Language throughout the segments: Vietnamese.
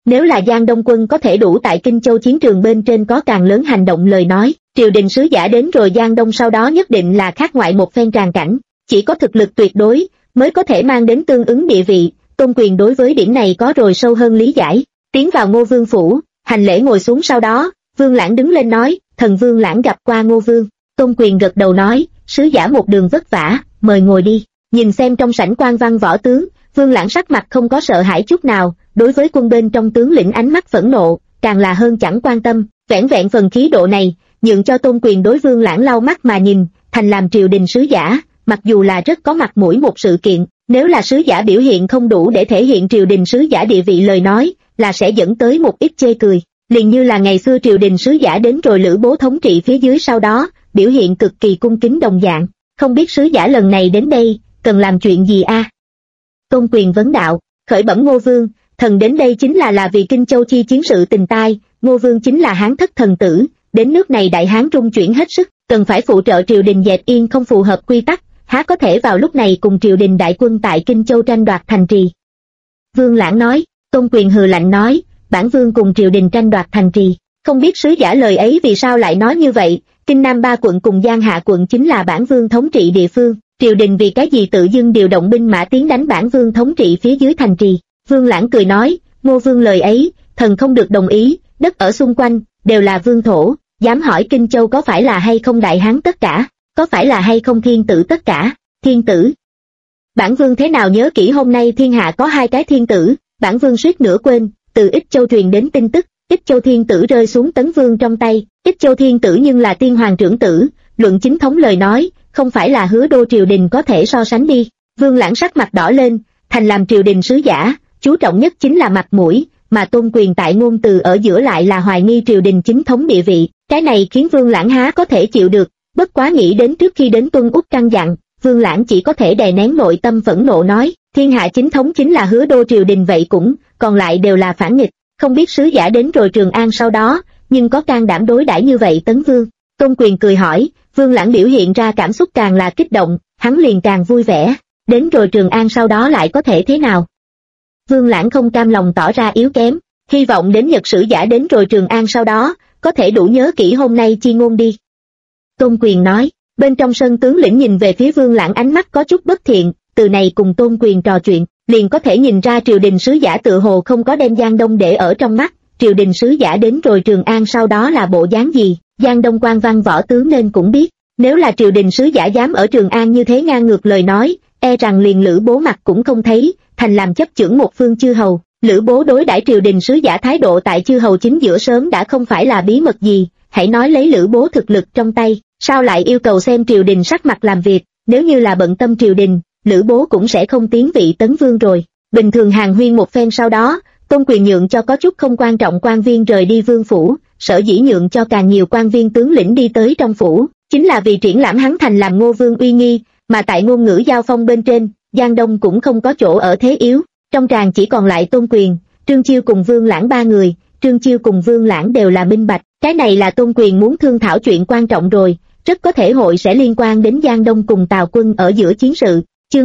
Nếu là Giang Đông quân có thể đủ tại Kinh Châu chiến trường bên trên có càng lớn hành động lời nói, triều đình sứ giả đến rồi Giang Đông sau đó nhất định là khác ngoại một phen tràng cảnh, chỉ có thực lực tuyệt đối mới có thể mang đến tương ứng địa vị. Tôn Quyền đối với điểm này có rồi sâu hơn lý giải. Tiến vào Ngô Vương phủ, hành lễ ngồi xuống sau đó, Vương Lãng đứng lên nói, thần Vương Lãng gặp qua Ngô Vương. Tôn Quyền gật đầu nói, sứ giả một đường vất vả, mời ngồi đi. Nhìn xem trong sảnh quan văn võ tướng, Vương Lãng sắc mặt không có sợ hãi chút nào, đối với quân bên trong tướng lĩnh ánh mắt phẫn nộ, càng là hơn chẳng quan tâm, vẻn vẹn phần khí độ này, nhượng cho Tôn Quyền đối Vương Lãng lau mắt mà nhìn, thành làm triều đình sứ giả, mặc dù là rất có mặt mũi một sự kiện, nếu là sứ giả biểu hiện không đủ để thể hiện triều đình sứ giả địa vị lời nói, là sẽ dẫn tới một ít chê cười. Liền như là ngày xưa triều đình sứ giả đến rồi Lữ Bố thống trị phía dưới sau đó, biểu hiện cực kỳ cung kính đồng dạng. Không biết sứ giả lần này đến đây, cần làm chuyện gì a? Tôn Quyền vấn đạo, khởi bẩm Ngô Vương, thần đến đây chính là vì Kinh Châu chi chiến sự tình tai, Ngô Vương chính là Hán thất thần tử, đến nước này đại Hán trung chuyển hết sức, cần phải phụ trợ triều đình dẹp yên không phù hợp quy tắc, há có thể vào lúc này cùng triều đình đại quân tại Kinh Châu tranh đoạt thành trì. Vương Lãng nói. Tôn Quyền hừ lạnh nói, bản vương cùng triều đình tranh đoạt thành trì, không biết sứ giả lời ấy vì sao lại nói như vậy, Kinh Nam 3 quận cùng Giang Hạ quận chính là bản vương thống trị địa phương, triều đình vì cái gì tự dưng điều động binh mã tiến đánh bản vương thống trị phía dưới thành trì. Vương Lãng cười nói, Ngô Vương lời ấy, thần không được đồng ý, đất ở xung quanh, đều là vương thổ, dám hỏi Kinh Châu có phải là hay không đại hán tất cả, có phải là hay không thiên tử tất cả, thiên tử. Bản vương thế nào nhớ kỹ hôm nay thiên hạ có 2 cái thiên tử, bản vương suýt nữa quên, từ Ích Châu truyền đến tin tức, Ích Châu thiên tử rơi xuống Tấn Vương trong tay, Ích Châu thiên tử nhưng là tiên hoàng trưởng tử, luận chính thống lời nói, không phải là Hứa đô triều đình có thể so sánh đi. Vương Lãng sắc mặt đỏ lên, thành làm triều đình sứ giả, chú trọng nhất chính là mặt mũi, mà Tôn Quyền tại ngôn từ ở giữa lại là hoài nghi triều đình chính thống địa vị, cái này khiến Vương Lãng há có thể chịu được, bất quá nghĩ đến trước khi đến tuân út căn dặn, Vương Lãng chỉ có thể đè nén nội tâm phẫn nộ nói, thiên hạ chính thống chính là Hứa đô triều đình vậy cũng, còn lại đều là phản nghịch, không biết sứ giả đến rồi Trường An sau đó, nhưng có can đảm đối đãi như vậy Tấn Vương. Tôn Quyền cười hỏi, Vương Lãng biểu hiện ra cảm xúc càng là kích động, hắn liền càng vui vẻ, đến rồi Trường An sau đó lại có thể thế nào? Vương Lãng không cam lòng tỏ ra yếu kém, hy vọng đến Nhật sử giả đến rồi Trường An sau đó, có thể đủ nhớ kỹ hôm nay chi ngôn đi. Tôn Quyền nói, bên trong sân tướng lĩnh nhìn về phía Vương Lãng ánh mắt có chút bất thiện, từ này cùng Tôn Quyền trò chuyện, liền có thể nhìn ra triều đình sứ giả tựa hồ không có đem Giang Đông để ở trong mắt, triều đình sứ giả đến rồi Trường An sau đó là bộ dáng gì, Giang Đông quan văn võ tướng nên cũng biết, nếu là triều đình sứ giả dám ở Trường An như thế ngang ngược lời nói, e rằng liền Lữ Bố mặt cũng không thấy, thành làm chấp chưởng một phương chư hầu. Lữ Bố đối đãi triều đình sứ giả thái độ tại chư hầu chính giữa sớm đã không phải là bí mật gì, hãy nói lấy Lữ Bố thực lực trong tay, sao lại yêu cầu xem triều đình sắc mặt làm việc, nếu như là bận tâm triều đình, Lữ Bố cũng sẽ không tiến vị Tấn Vương rồi. Bình thường hàn huyên một phen sau đó, Tôn Quyền nhượng cho có chút không quan trọng quan viên rời đi vương phủ, sở dĩ nhượng cho càng nhiều quan viên tướng lĩnh đi tới trong phủ, chính là vì triển lãm hắn thành làm Ngô Vương uy nghi, mà tại ngôn ngữ giao phong bên trên, Giang Đông cũng không có chỗ ở thế yếu, trong tràng chỉ còn lại Tôn Quyền, Trương Chiêu cùng Vương Lãng 3 người, Trương Chiêu cùng Vương Lãng đều là minh bạch, cái này là Tôn Quyền muốn thương thảo chuyện quan trọng rồi, rất có thể hội sẽ liên quan đến Giang Đông cùng Tào quân ở giữa chiến sự. Chương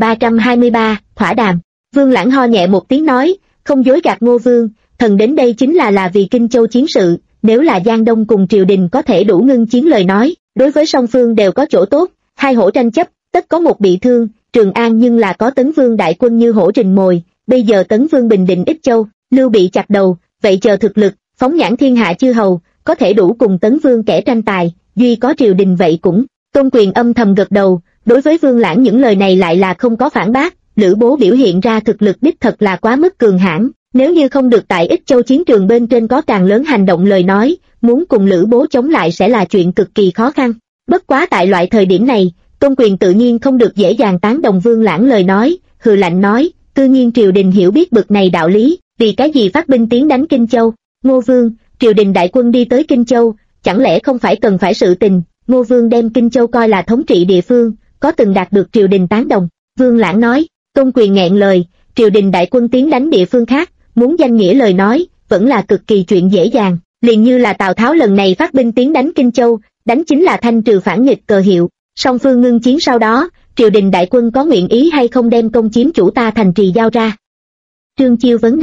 2323, thỏa đàm. Vương Lãng ho nhẹ một tiếng nói, không dối gạt Ngô Vương, thần đến đây chính là vì Kinh Châu chiến sự, nếu là Giang Đông cùng triều đình có thể đủ ngưng chiến lời nói, đối với song phương đều có chỗ tốt, hai hổ tranh chấp, tất có một bị thương, Trường An nhưng là có Tấn Vương đại quân như hổ rình mồi, bây giờ Tấn Vương bình định Ích Châu, Lưu bị chặt đầu, vậy chờ thực lực, phóng nhãn thiên hạ chư hầu, có thể đủ cùng Tấn Vương kẻ tranh tài, duy có triều đình vậy cũng. Tôn Quyền âm thầm gật đầu, đối với Vương Lãng những lời này lại là không có phản bác, Lữ Bố biểu hiện ra thực lực đích thật là quá mức cường hãn, nếu như không được tại Ích Châu chiến trường bên trên có càng lớn hành động lời nói, muốn cùng Lữ Bố chống lại sẽ là chuyện cực kỳ khó khăn. Bất quá tại loại thời điểm này, Tôn Quyền tự nhiên không được dễ dàng tán đồng Vương Lãng lời nói, hừ lạnh nói, tự nhiên triều đình hiểu biết bực này đạo lý, vì cái gì phát binh tiến đánh Kinh Châu? Ngô Vương, triều đình đại quân đi tới Kinh Châu, chẳng lẽ không phải cần phải sự tình? Ngô Vương đem Kinh Châu coi là thống trị địa phương, có từng đạt được triều đình tán đồng. Vương Lãng nói, Tôn Quyền nghẹn lời, triều đình đại quân tiến đánh địa phương khác, muốn danh nghĩa lời nói, vẫn là cực kỳ chuyện dễ dàng, liền như là Tào Tháo lần này phát binh tiến đánh Kinh Châu, đánh chính là thanh trừ phản nghịch cờ hiệu, song phương ngưng chiến sau đó, triều đình đại quân có nguyện ý hay không đem công chiếm chủ ta thành trì giao ra. Trương Chiêu vấn đạo,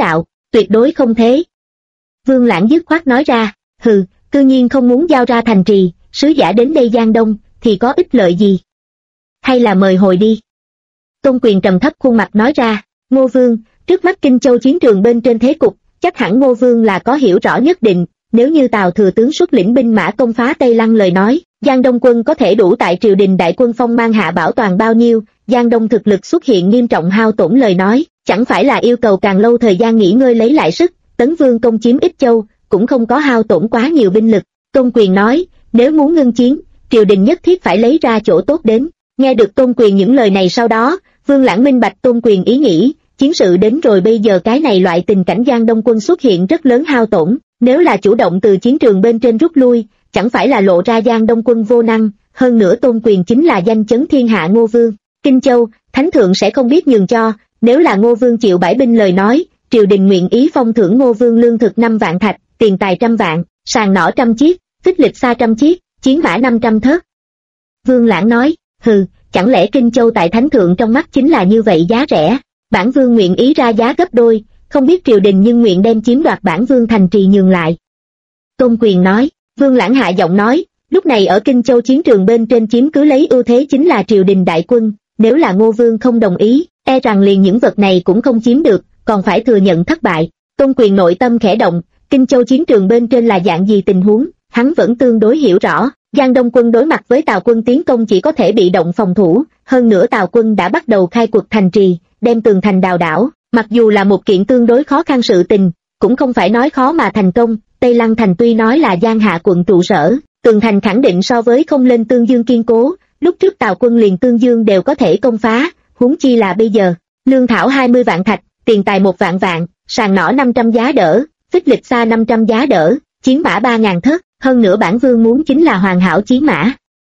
tuyệt đối không thế. Vương Lãng dứt khoát nói ra, hừ, cư nhiên không muốn giao ra thành trì, sứ giả đến đây Giang Đông, thì có ích lợi gì? Hay là mời hồi đi? Tôn Quyền trầm thấp khuôn mặt nói ra, Ngô Vương, trước mắt Kinh Châu chiến trường bên trên thế cục, chắc hẳn Ngô Vương là có hiểu rõ nhất định, nếu như Tào thừa tướng xuất lĩnh binh mã công phá Tây Lăng lời nói, Giang Đông quân có thể đủ tại triều đình đại quân phong mang hạ bảo toàn bao nhiêu, Giang Đông thực lực xuất hiện nghiêm trọng hao tổn lời nói, chẳng phải là yêu cầu càng lâu thời gian nghỉ ngơi lấy lại sức, Tấn Vương công chiếm Ích Châu, cũng không có hao tổn quá nhiều binh lực. Tôn Quyền nói, nếu muốn ngưng chiến, triều đình nhất thiết phải lấy ra chỗ tốt đến. Nghe được Tôn Quyền những lời này sau đó, Vương Lãng minh bạch Tôn Quyền ý nghĩ, chiến sự đến rồi bây giờ cái này loại tình cảnh Giang Đông quân xuất hiện rất lớn hao tổn, nếu là chủ động từ chiến trường bên trên rút lui, chẳng phải là lộ ra Giang Đông quân vô năng, hơn nữa Tôn Quyền chính là danh chấn thiên hạ Ngô Vương. Kinh Châu, Thánh Thượng sẽ không biết nhường cho, nếu là Ngô Vương chịu bãi binh lời nói, triều đình nguyện ý phong thưởng Ngô Vương lương thực 5 vạn thạch, tiền tài 100 vạn, sàng nỏ 100 chiếc, phích lịch xa 100 chiếc, chiến mã 500 thớt. Vương Lãng nói, hừ, chẳng lẽ Kinh Châu tại Thánh Thượng trong mắt chính là như vậy giá rẻ, bản vương nguyện ý ra giá gấp đôi, không biết triều đình nhưng nguyện đem chiếm đoạt bản vương thành trì nhường lại. Tôn Quyền nói, Vương Lãng hạ giọng nói, lúc này ở Kinh Châu chiến trường bên trên chiếm cứ lấy ưu thế chính là triều đình đại quân, nếu là Ngô Vương không đồng ý, e rằng liền những vật này cũng không chiếm được, còn phải thừa nhận thất bại. Tôn Quyền nội tâm khẽ động, Kinh Châu chiến trường bên trên là dạng gì tình huống, hắn vẫn tương đối hiểu rõ. Giang Đông quân đối mặt với Tào quân tiến công chỉ có thể bị động phòng thủ, hơn nữa Tào quân đã bắt đầu khai cuộc thành trì, đem tường thành đào đảo, mặc dù là một kiện tương đối khó khăn sự tình, cũng không phải nói khó mà thành công. Tây Lăng thành tuy nói là Giang Hạ quận trụ sở, tường thành khẳng định so với không lên Tương Dương kiên cố, lúc trước Tào quân liền Tương Dương đều có thể công phá, huống chi là bây giờ. Lương thảo 20 vạn thạch, tiền tài 1 vạn vạn, sàng nỏ 500 giá đỡ, phích lịch xa 500 giá đỡ, chiến mã 3.000 thớt, hơn nữa bản vương muốn chính là hoàn hảo chiến mã.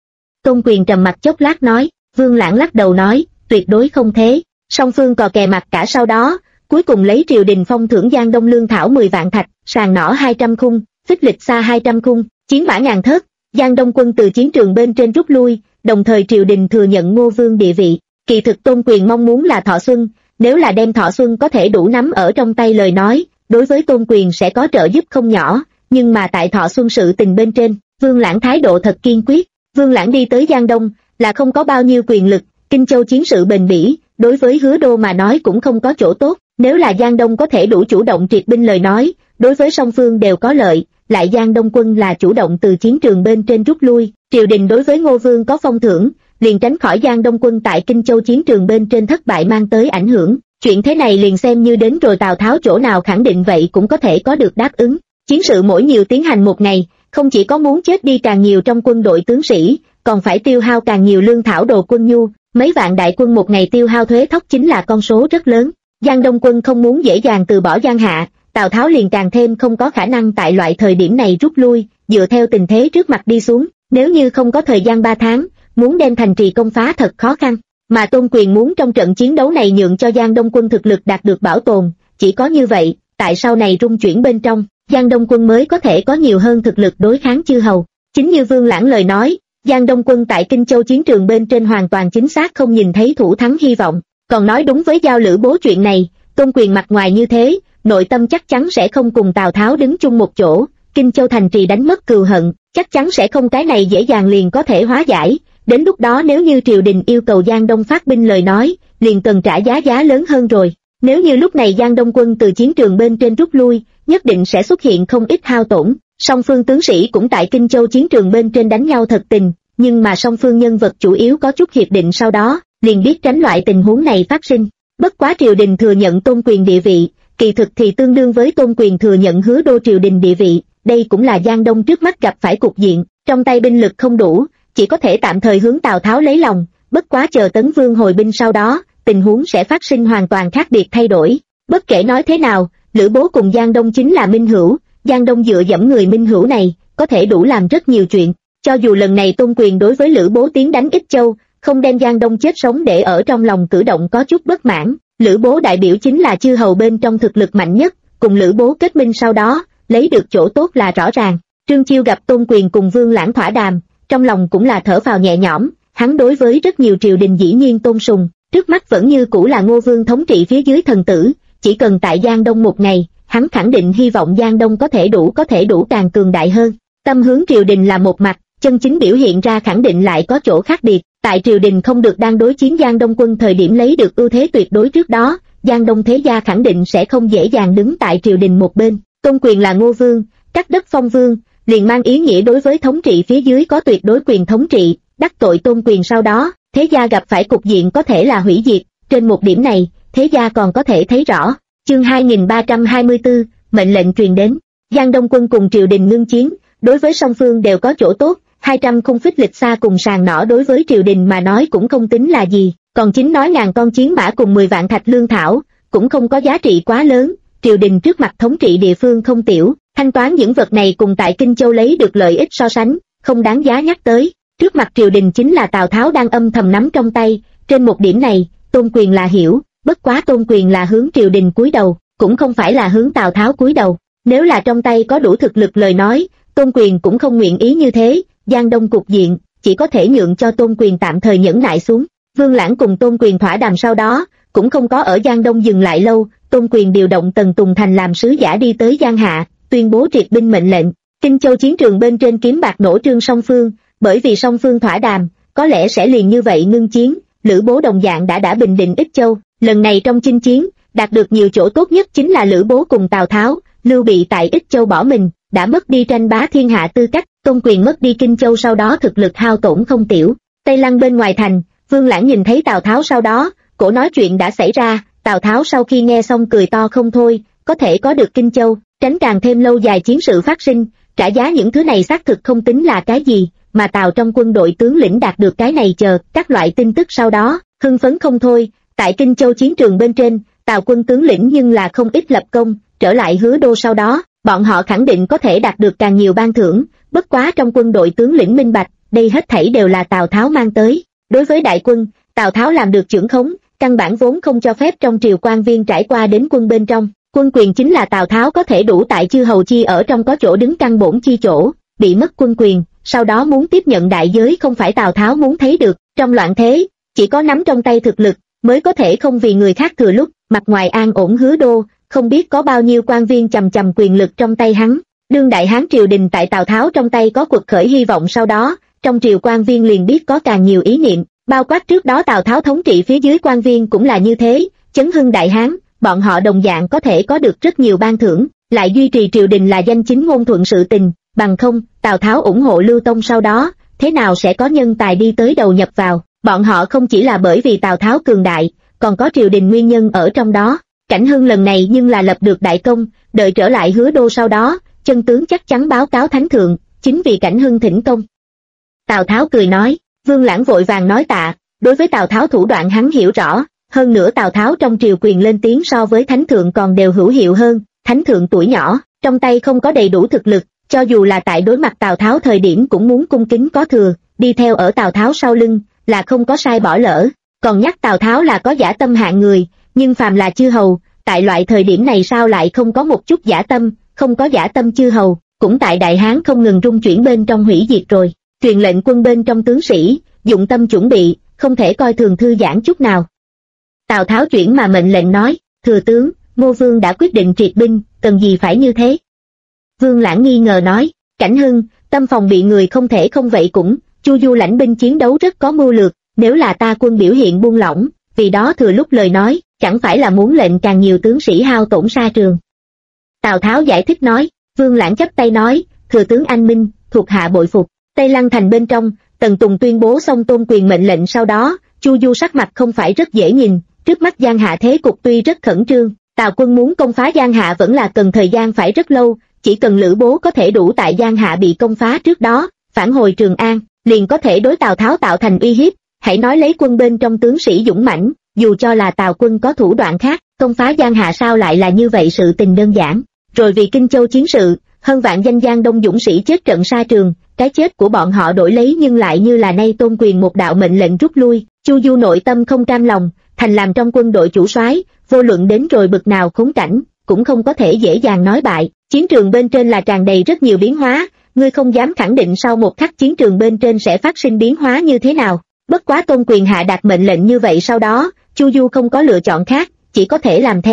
Tôn Quyền trầm mặt chốc lát nói, Vương Lãng lắc đầu nói, tuyệt đối không thế. Song phương cò kè mặt cả sau đó, cuối cùng lấy triều đình phong thưởng Giang Đông lương thảo 10 vạn thạch, sàng nỏ 200 khung, phích lịch xa 200 khung, chiến mã 1000 thớt. Giang Đông quân từ chiến trường bên trên rút lui, đồng thời triều đình thừa nhận Ngô Vương địa vị. Kỳ thực Tôn Quyền mong muốn là Thọ Xuân, nếu là đem Thọ Xuân có thể đủ nắm ở trong tay lời nói, đối với Tôn Quyền sẽ có trợ giúp không nhỏ, nhưng mà tại Thọ Xuân sự tình bên trên, Vương Lãng thái độ thật kiên quyết. Vương Lãng đi tới Giang Đông là không có bao nhiêu quyền lực, Kinh Châu chiến sự bền bỉ, đối với Hứa Đô mà nói cũng không có chỗ tốt, nếu là Giang Đông có thể đủ chủ động triệt binh lời nói, đối với song phương đều có lợi, lại Giang Đông quân là chủ động từ chiến trường bên trên rút lui, triều đình đối với Ngô Vương có phong thưởng, liền tránh khỏi Giang Đông quân tại Kinh Châu chiến trường bên trên thất bại mang tới ảnh hưởng, chuyện thế này liền xem như đến rồi Tào Tháo chỗ nào khẳng định vậy cũng có thể có được đáp ứng. Chiến sự mỗi nhiều tiến hành một ngày, không chỉ có muốn chết đi càng nhiều trong quân đội tướng sĩ, còn phải tiêu hao càng nhiều lương thảo đồ quân nhu, mấy vạn đại quân một ngày tiêu hao thuế thóc chính là con số rất lớn. Giang Đông quân không muốn dễ dàng từ bỏ Giang Hạ, Tào Tháo liền càng thêm không có khả năng tại loại thời điểm này rút lui, dựa theo tình thế trước mặt đi xuống, nếu như không có thời gian 3 tháng, muốn đem thành trì công phá thật khó khăn, mà Tôn Quyền muốn trong trận chiến đấu này nhượng cho Giang Đông quân thực lực đạt được bảo tồn, chỉ có như vậy, tại sau này rung chuyển bên trong, Giang Đông quân mới có thể có nhiều hơn thực lực đối kháng chư hầu. Chính như Vương Lãng lời nói, Giang Đông quân tại Kinh Châu chiến trường bên trên hoàn toàn chính xác không nhìn thấy thủ thắng hy vọng, còn nói đúng với Giao Lữ Bố chuyện này, Tôn Quyền mặt ngoài như thế, nội tâm chắc chắn sẽ không cùng Tào Tháo đứng chung một chỗ, Kinh Châu thành trì đánh mất cừu hận, chắc chắn sẽ không cái này dễ dàng liền có thể hóa giải, đến lúc đó nếu như triều đình yêu cầu Giang Đông phát binh lời nói, liền cần trả giá lớn hơn rồi. Nếu như lúc này Giang Đông quân từ chiến trường bên trên rút lui, nhất định sẽ xuất hiện không ít hao tổn, song phương tướng sĩ cũng tại Kinh Châu chiến trường bên trên đánh nhau thật tình, nhưng mà song phương nhân vật chủ yếu có chút hiệp định sau đó, liền biết tránh loại tình huống này phát sinh. Bất quá triều đình thừa nhận Tôn Quyền địa vị, kỳ thực thì tương đương với Tôn Quyền thừa nhận Hứa Đô triều đình địa vị, đây cũng là Giang Đông trước mắt gặp phải cục diện, trong tay binh lực không đủ, chỉ có thể tạm thời hướng Tào Tháo lấy lòng, bất quá chờ Tấn Vương hồi binh sau đó, tình huống sẽ phát sinh hoàn toàn khác biệt thay đổi. Bất kể nói thế nào, Lữ Bố cùng Giang Đông chính là minh hữu, Giang Đông dựa dẫm người minh hữu này, có thể đủ làm rất nhiều chuyện. Cho dù lần này Tôn Quyền đối với Lữ Bố tiến đánh Ích Châu, không đem Giang Đông chết sống để ở trong lòng cử động có chút bất mãn, Lữ Bố đại biểu chính là chư hầu bên trong thực lực mạnh nhất, cùng Lữ Bố kết minh sau đó, lấy được chỗ tốt là rõ ràng. Trương Chiêu gặp Tôn Quyền cùng Vương Lãng thỏa đàm, trong lòng cũng là thở phào nhẹ nhõm, hắn đối với rất nhiều triều đình dĩ nhiên tôn sùng, trước mắt vẫn như cũ là Ngô Vương thống trị phía dưới thần tử, chỉ cần tại Giang Đông một ngày, hắn khẳng định hy vọng Giang Đông có thể đủ càng cường đại hơn. Tâm hướng triều đình là một mặt, chân chính biểu hiện ra khẳng định lại có chỗ khác biệt. Tại triều đình không được đang đối chiến Giang Đông quân thời điểm lấy được ưu thế tuyệt đối trước đó, Giang Đông thế gia khẳng định sẽ không dễ dàng đứng tại triều đình một bên. Tôn quyền là Ngô Vương, cắt đất phong vương, liền mang ý nghĩa đối với thống trị phía dưới có tuyệt đối quyền thống trị, đắc tội Tôn quyền sau đó, thế gia gặp phải cục diện có thể là hủy diệt. Trên một điểm này, thế gia còn có thể thấy rõ. Chương 2324, mệnh lệnh truyền đến. Giang Đông quân cùng triều đình ngưng chiến, đối với song phương đều có chỗ tốt. 200 khung phích lịch xa cùng sàng nỏ đối với triều đình mà nói cũng không tính là gì, còn chính nói ngàn con chiến mã cùng 10 vạn thạch lương thảo, cũng không có giá trị quá lớn. Triều đình trước mặt thống trị địa phương không tiểu, thanh toán những vật này cùng tại Kinh Châu lấy được lợi ích so sánh, không đáng giá nhắc tới. Trước mặt triều đình chính là Tào Tháo đang âm thầm nắm trong tay, trên một điểm này, Tôn quyền là hiểu, bất quá Tôn quyền là hướng triều đình cúi đầu, cũng không phải là hướng Tào Tháo cúi đầu. Nếu là trong tay có đủ thực lực lời nói, Tôn quyền cũng không nguyện ý như thế. Giang Đông cục diện, chỉ có thể nhượng cho Tôn quyền tạm thời nhẫn nại xuống. Vương Lãng cùng Tôn quyền thỏa đàm sau đó, cũng không có ở Giang Đông dừng lại lâu. Tôn quyền điều động Tần Tùng Thành làm sứ giả đi tới Giang Hạ, tuyên bố triệt binh mệnh lệnh. Kinh Châu chiến trường bên trên kiếm bạc nổ trương song phương, bởi vì song phương thỏa đàm, có lẽ sẽ liền như vậy ngưng chiến. Lữ Bố đồng dạng đã bình định Ích Châu. Lần này trong chinh chiến, đạt được nhiều chỗ tốt nhất chính là Lữ Bố cùng Tào Tháo. Lưu Bị tại Ích Châu bỏ mình, đã mất đi tranh bá thiên hạ tư cách. Tôn quyền mất đi Kinh Châu sau đó thực lực hao tổn không tiểu. Tây Lăng bên ngoài thành, Vương Lãng nhìn thấy Tào Tháo sau đó, cổ nói chuyện đã xảy ra. Tào Tháo sau khi nghe xong cười to không thôi, có thể có được Kinh Châu, tránh càng thêm lâu dài chiến sự phát sinh, trả giá những thứ này xác thực không tính là cái gì, mà Tào trong quân đội tướng lĩnh đạt được cái này chờ các loại tin tức sau đó, hưng phấn không thôi. Tại Kinh Châu chiến trường bên trên, Tào quân tướng lĩnh nhưng là không ít lập công, trở lại Hứa Đô sau đó, bọn họ khẳng định có thể đạt được càng nhiều ban thưởng. Bất quá trong quân đội tướng lĩnh minh bạch, đây hết thảy đều là Tào Tháo mang tới. Đối với đại quân, Tào Tháo làm được trưởng khống, căn bản vốn không cho phép trong triều quan viên trải qua đến quân bên trong. Quân quyền chính là Tào Tháo có thể đủ tại chư hầu chi ở trong có chỗ đứng căn bổn chi chỗ, bị mất quân quyền, sau đó muốn tiếp nhận đại giới không phải Tào Tháo muốn thấy được. Trong loạn thế, chỉ có nắm trong tay thực lực, mới có thể không vì người khác thừa lúc, mặt ngoài an ổn Hứa Đô, không biết có bao nhiêu quan viên chầm quyền lực trong tay hắn. Đương đại hán triều đình tại Tào Tháo trong tay có quật khởi hy vọng sau đó, trong triều quan viên liền biết có càng nhiều ý niệm, bao quát trước đó Tào Tháo thống trị phía dưới quan viên cũng là như thế, chấn hưng đại hán, bọn họ đồng dạng có thể có được rất nhiều ban thưởng, lại duy trì triều đình là danh chính ngôn thuận sự tình, bằng không, Tào Tháo ủng hộ Lưu Tông sau đó, thế nào sẽ có nhân tài đi tới đầu nhập vào, bọn họ không chỉ là bởi vì Tào Tháo cường đại, còn có triều đình nguyên nhân ở trong đó. Cảnh Hưng lần này nhưng là lập được đại công, đợi trở lại Hứa Đô sau đó, chân tướng chắc chắn báo cáo thánh thượng, chính vì Cảnh Hưng thỉnh công. Tào Tháo cười nói, Vương Lãng vội vàng nói tạ, đối với Tào Tháo thủ đoạn hắn hiểu rõ, hơn nữa Tào Tháo trong triều quyền lên tiếng so với thánh thượng còn đều hữu hiệu hơn, thánh thượng tuổi nhỏ, trong tay không có đầy đủ thực lực, cho dù là tại đối mặt Tào Tháo thời điểm cũng muốn cung kính có thừa, đi theo ở Tào Tháo sau lưng, là không có sai bỏ lỡ, còn nhắc Tào Tháo là có dã tâm hạng người, nhưng phàm là chư hầu, tại loại thời điểm này sao lại không có một chút dã tâm, không có dã tâm chư hầu, cũng tại Đại Hán không ngừng rung chuyển bên trong hủy diệt rồi. Truyền lệnh quân bên trong tướng sĩ, dụng tâm chuẩn bị, không thể coi thường thư giãn chút nào. Tào Tháo chuyển mà mệnh lệnh nói, thừa tướng, Ngô Vương đã quyết định triệt binh, cần gì phải như thế? Vương Lãng nghi ngờ nói, Cảnh Hưng, tâm phòng bị người không thể không vậy cũng, Chu Du lãnh binh chiến đấu rất có mưu lược, nếu là ta quân biểu hiện buông lỏng, vì đó thừa lúc lời nói, chẳng phải là muốn lệnh càng nhiều tướng sĩ hao tổn sa trường. Tào Tháo giải thích nói, Vương Lãng chắp tay nói, thừa tướng anh minh, thuộc hạ bội phục. Tây Lăng thành bên trong, Tần Tùng tuyên bố xong Tôn quyền mệnh lệnh sau đó, Chu Du sắc mặt không phải rất dễ nhìn, trước mắt Giang Hạ thế cục tuy rất khẩn trương, Tào quân muốn công phá Giang Hạ vẫn là cần thời gian phải rất lâu, chỉ cần Lữ Bố có thể đủ tại Giang Hạ bị công phá trước đó, phản hồi Trường An, liền có thể đối Tào Tháo tạo thành uy hiếp, hãy nói lấy quân bên trong tướng sĩ dũng mãnh, dù cho là Tào quân có thủ đoạn khác, công phá Giang Hạ sao lại là như vậy sự tình đơn giản. Rồi vì Kinh Châu chiến sự, hơn vạn danh Giang Đông dũng sĩ chết trận sa trường, cái chết của bọn họ đổi lấy nhưng lại như là nay Tôn quyền một đạo mệnh lệnh rút lui. Chu Du nội tâm không cam lòng, thành làm trong quân đội chủ soái, vô luận đến rồi bực nào khốn cảnh, cũng không có thể dễ dàng nói bại. Chiến trường bên trên là tràn đầy rất nhiều biến hóa, ngươi không dám khẳng định sau một khắc chiến trường bên trên sẽ phát sinh biến hóa như thế nào. Bất quá Tôn quyền hạ đạt mệnh lệnh như vậy sau đó, Chu Du không có lựa chọn khác, chỉ có thể làm theo.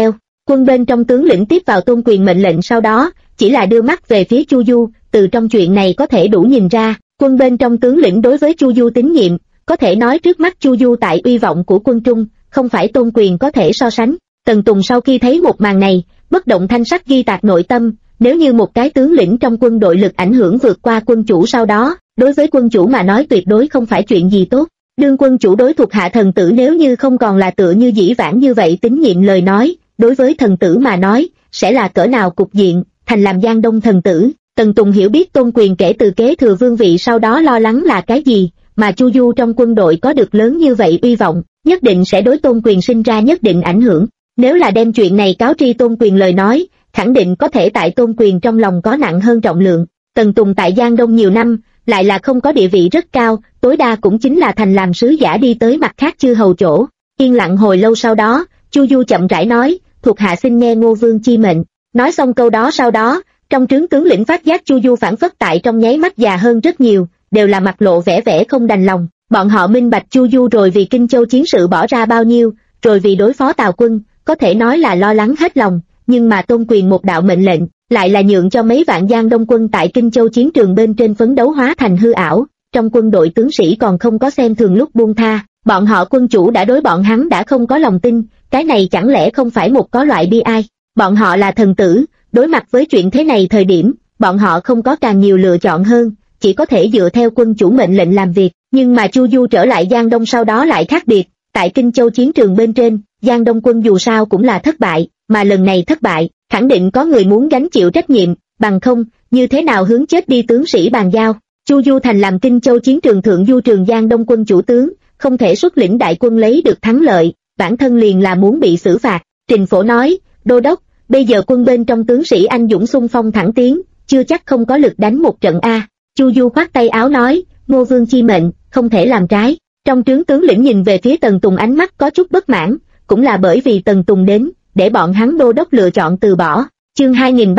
Quân bên trong tướng lĩnh tiếp vào Tôn Quyền mệnh lệnh sau đó, chỉ là đưa mắt về phía Chu Du, từ trong chuyện này có thể đủ nhìn ra, quân bên trong tướng lĩnh đối với Chu Du tín nhiệm, có thể nói trước mắt Chu Du tại uy vọng của quân Trung, không phải Tôn Quyền có thể so sánh. Tần Tùng sau khi thấy một màn này, bất động thanh sắc ghi tạc nội tâm, nếu như một cái tướng lĩnh trong quân đội lực ảnh hưởng vượt qua quân chủ sau đó, đối với quân chủ mà nói tuyệt đối không phải chuyện gì tốt. Đương quân chủ đối thuộc hạ thần tử nếu như không còn là tựa như dĩ vãng như vậy tín nhiệm lời nói, đối với thần tử mà nói, sẽ là cỡ nào cục diện, thành làm Giang Đông thần tử. Tần Tùng hiểu biết Tôn Quyền kể từ kế thừa vương vị sau đó lo lắng là cái gì, mà Chu Du trong quân đội có được lớn như vậy uy vọng, nhất định sẽ đối Tôn Quyền sinh ra nhất định ảnh hưởng. Nếu là đem chuyện này cáo tri Tôn Quyền lời nói, khẳng định có thể tại Tôn Quyền trong lòng có nặng hơn trọng lượng. Tần Tùng tại Giang Đông nhiều năm, lại là không có địa vị rất cao, tối đa cũng chính là thành làm sứ giả đi tới mặt khác chư hầu chỗ. Yên lặng hồi lâu sau đó, Chu Du chậm rãi nói, thuộc hạ xin nghe Ngô Vương chi mệnh. Nói xong câu đó sau đó, trong trướng tướng lĩnh phát giác Chu Du phản phất tại trong nháy mắt già hơn rất nhiều, đều là mặt lộ vẻ vẻ không đành lòng. Bọn họ minh bạch Chu Du rồi vì Kinh Châu chiến sự bỏ ra bao nhiêu, rồi vì đối phó Tào quân, có thể nói là lo lắng hết lòng, nhưng mà Tôn Quyền một đạo mệnh lệnh, lại là nhượng cho mấy vạn Giang Đông quân tại Kinh Châu chiến trường bên trên phấn đấu hóa thành hư ảo. Trong quân đội tướng sĩ còn không có xem thường lúc buông tha, bọn họ quân chủ đã đối bọn hắn đã không có lòng tin, cái này chẳng lẽ không phải một có loại bi ai. Bọn họ là thần tử, đối mặt với chuyện thế này thời điểm, bọn họ không có càng nhiều lựa chọn hơn, chỉ có thể dựa theo quân chủ mệnh lệnh làm việc. Nhưng mà Chu Du trở lại Giang Đông sau đó lại khác biệt, tại Kinh Châu chiến trường bên trên, Giang Đông quân dù sao cũng là thất bại, mà lần này thất bại, khẳng định có người muốn gánh chịu trách nhiệm, bằng không, như thế nào hướng chết đi tướng sĩ bàn giao. Chu Du thành làm Kinh Châu chiến trường thượng du trường Giang Đông quân chủ tướng, không thể xuất lĩnh đại quân lấy được thắng lợi, bản thân liền là muốn bị xử phạt. Trình Phổ nói, đô đốc, bây giờ quân bên trong tướng sĩ anh dũng xung phong thẳng tiến, chưa chắc không có lực đánh một trận a. Chu Du khoát tay áo nói, Ngô Vương chi mệnh, không thể làm trái. Trong trướng tướng lĩnh nhìn về phía Tần Tùng ánh mắt có chút bất mãn, cũng là bởi vì Tần Tùng đến, để bọn hắn đô đốc lựa chọn từ bỏ. Chương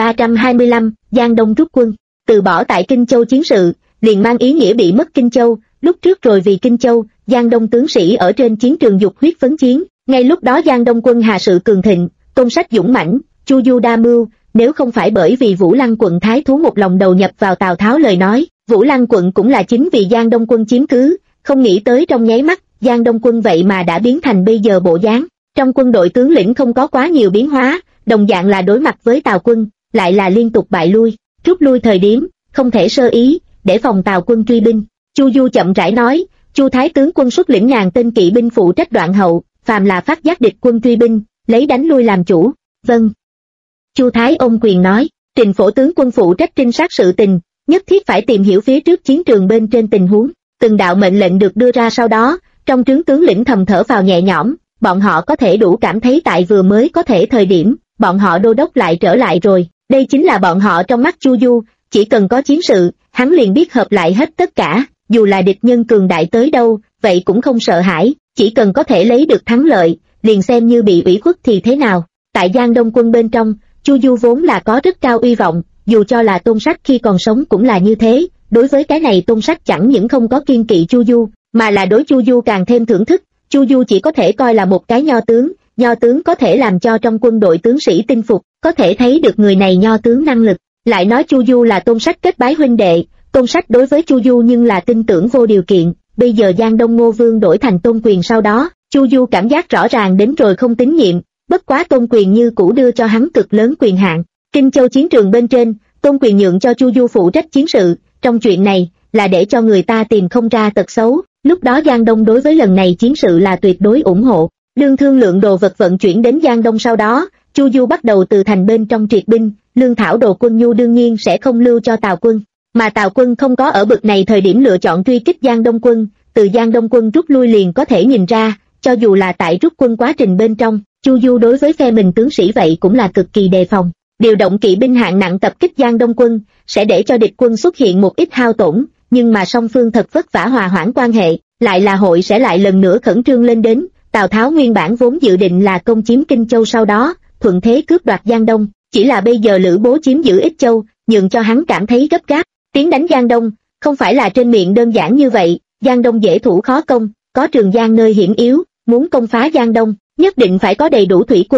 2325, Giang Đông rút quân. Từ bỏ tại Kinh Châu chiến sự, liền mang ý nghĩa bị mất Kinh Châu. Lúc trước rồi vì Kinh Châu, Giang Đông tướng sĩ ở trên chiến trường dục huyết phấn chiến. Ngay lúc đó Giang Đông quân hà sự cường thịnh, tôn sách dũng mãnh, Chu Du đa mưu. Nếu không phải bởi vì Vũ Lăng quận thái thú một lòng đầu nhập vào Tào Tháo lời nói, Vũ Lăng quận cũng là chính vì Giang Đông quân chiếm cứ. Không nghĩ tới trong nháy mắt, Giang Đông quân vậy mà đã biến thành bây giờ bộ dáng. Trong quân đội tướng lĩnh không có quá nhiều biến hóa, đồng dạng là đối mặt với Tào quân, lại là liên tục bại lui. Rút lui thời điểm, không thể sơ ý, để phòng Tào quân truy binh. Chu Du chậm rãi nói, Chu Thái tướng quân xuất lĩnh ngàn tên kỵ binh phụ trách đoạn hậu, phàm là phát giác địch quân truy binh, lấy đánh lui làm chủ. Vâng. Chu Thái ôm quyền nói, Trình Phổ tướng quân phụ trách trinh sát sự tình, nhất thiết phải tìm hiểu phía trước chiến trường bên trên tình huống. Từng đạo mệnh lệnh được đưa ra sau đó, trong trướng tướng lĩnh thầm thở vào nhẹ nhõm, bọn họ có thể đủ cảm thấy tại vừa mới có thể thời điểm, bọn họ đô đốc lại trở lại rồi. Đây chính là bọn họ trong mắt Chu Du, chỉ cần có chiến sự, hắn liền biết hợp lại hết tất cả, dù là địch nhân cường đại tới đâu, vậy cũng không sợ hãi, chỉ cần có thể lấy được thắng lợi, liền xem như bị ủy khuất thì thế nào. Tại Giang Đông quân bên trong, Chu Du vốn là có rất cao uy vọng, dù cho là Tôn Sách khi còn sống cũng là như thế. Đối với cái này Tôn Sách chẳng những không có kiên kỵ Chu Du, mà là đối Chu Du càng thêm thưởng thức. Chu Du chỉ có thể coi là một cái nho tướng có thể làm cho trong quân đội tướng sĩ tin phục, có thể thấy được người này nho tướng năng lực. Lại nói Chu Du là Tôn Sách kết bái huynh đệ, Tôn Sách đối với Chu Du nhưng là tin tưởng vô điều kiện. Bây giờ Giang Đông Ngô Vương đổi thành Tôn Quyền sau đó, Chu Du cảm giác rõ ràng đến rồi không tín nhiệm, bất quá Tôn Quyền như cũ đưa cho hắn cực lớn quyền hạn. Kinh Châu chiến trường bên trên, Tôn Quyền nhượng cho Chu Du phụ trách chiến sự, trong chuyện này là để cho người ta tìm không ra tật xấu. Lúc đó Giang Đông đối với lần này chiến sự là tuyệt đối ủng hộ. Đương thương lượng đồ vật vận chuyển đến Giang Đông sau đó, Chu Du bắt đầu từ thành bên trong triệt binh, lương thảo đồ quân nhu đương nhiên sẽ không lưu cho Tào quân. Mà Tào quân không có ở bực này thời điểm lựa chọn truy kích Giang Đông quân, từ Giang Đông quân rút lui liền có thể nhìn ra, cho dù là tại rút quân quá trình bên trong, Chu Du đối với phe mình tướng sĩ vậy cũng là cực kỳ đề phòng. Điều động kỵ binh hạng nặng tập kích Giang Đông quân, sẽ để cho địch quân xuất hiện một ít hao tổn, nhưng mà song phương thật vất vả hòa hoãn quan hệ, lại là hội sẽ lại lần nữa khẩn trương lên đến. Tào Tháo nguyên bản vốn dự định là công chiếm Kinh Châu sau đó, thuận thế cướp đoạt Giang Đông, chỉ là bây giờ Lữ Bố chiếm giữ Ích Châu, nhường cho hắn cảm thấy gấp gáp. Tiến đánh Giang Đông, không phải là trên miệng đơn giản như vậy, Giang Đông dễ thủ khó công, có Trường Giang nơi hiểm yếu, muốn công phá Giang Đông, nhất định phải có đầy đủ thủy quân,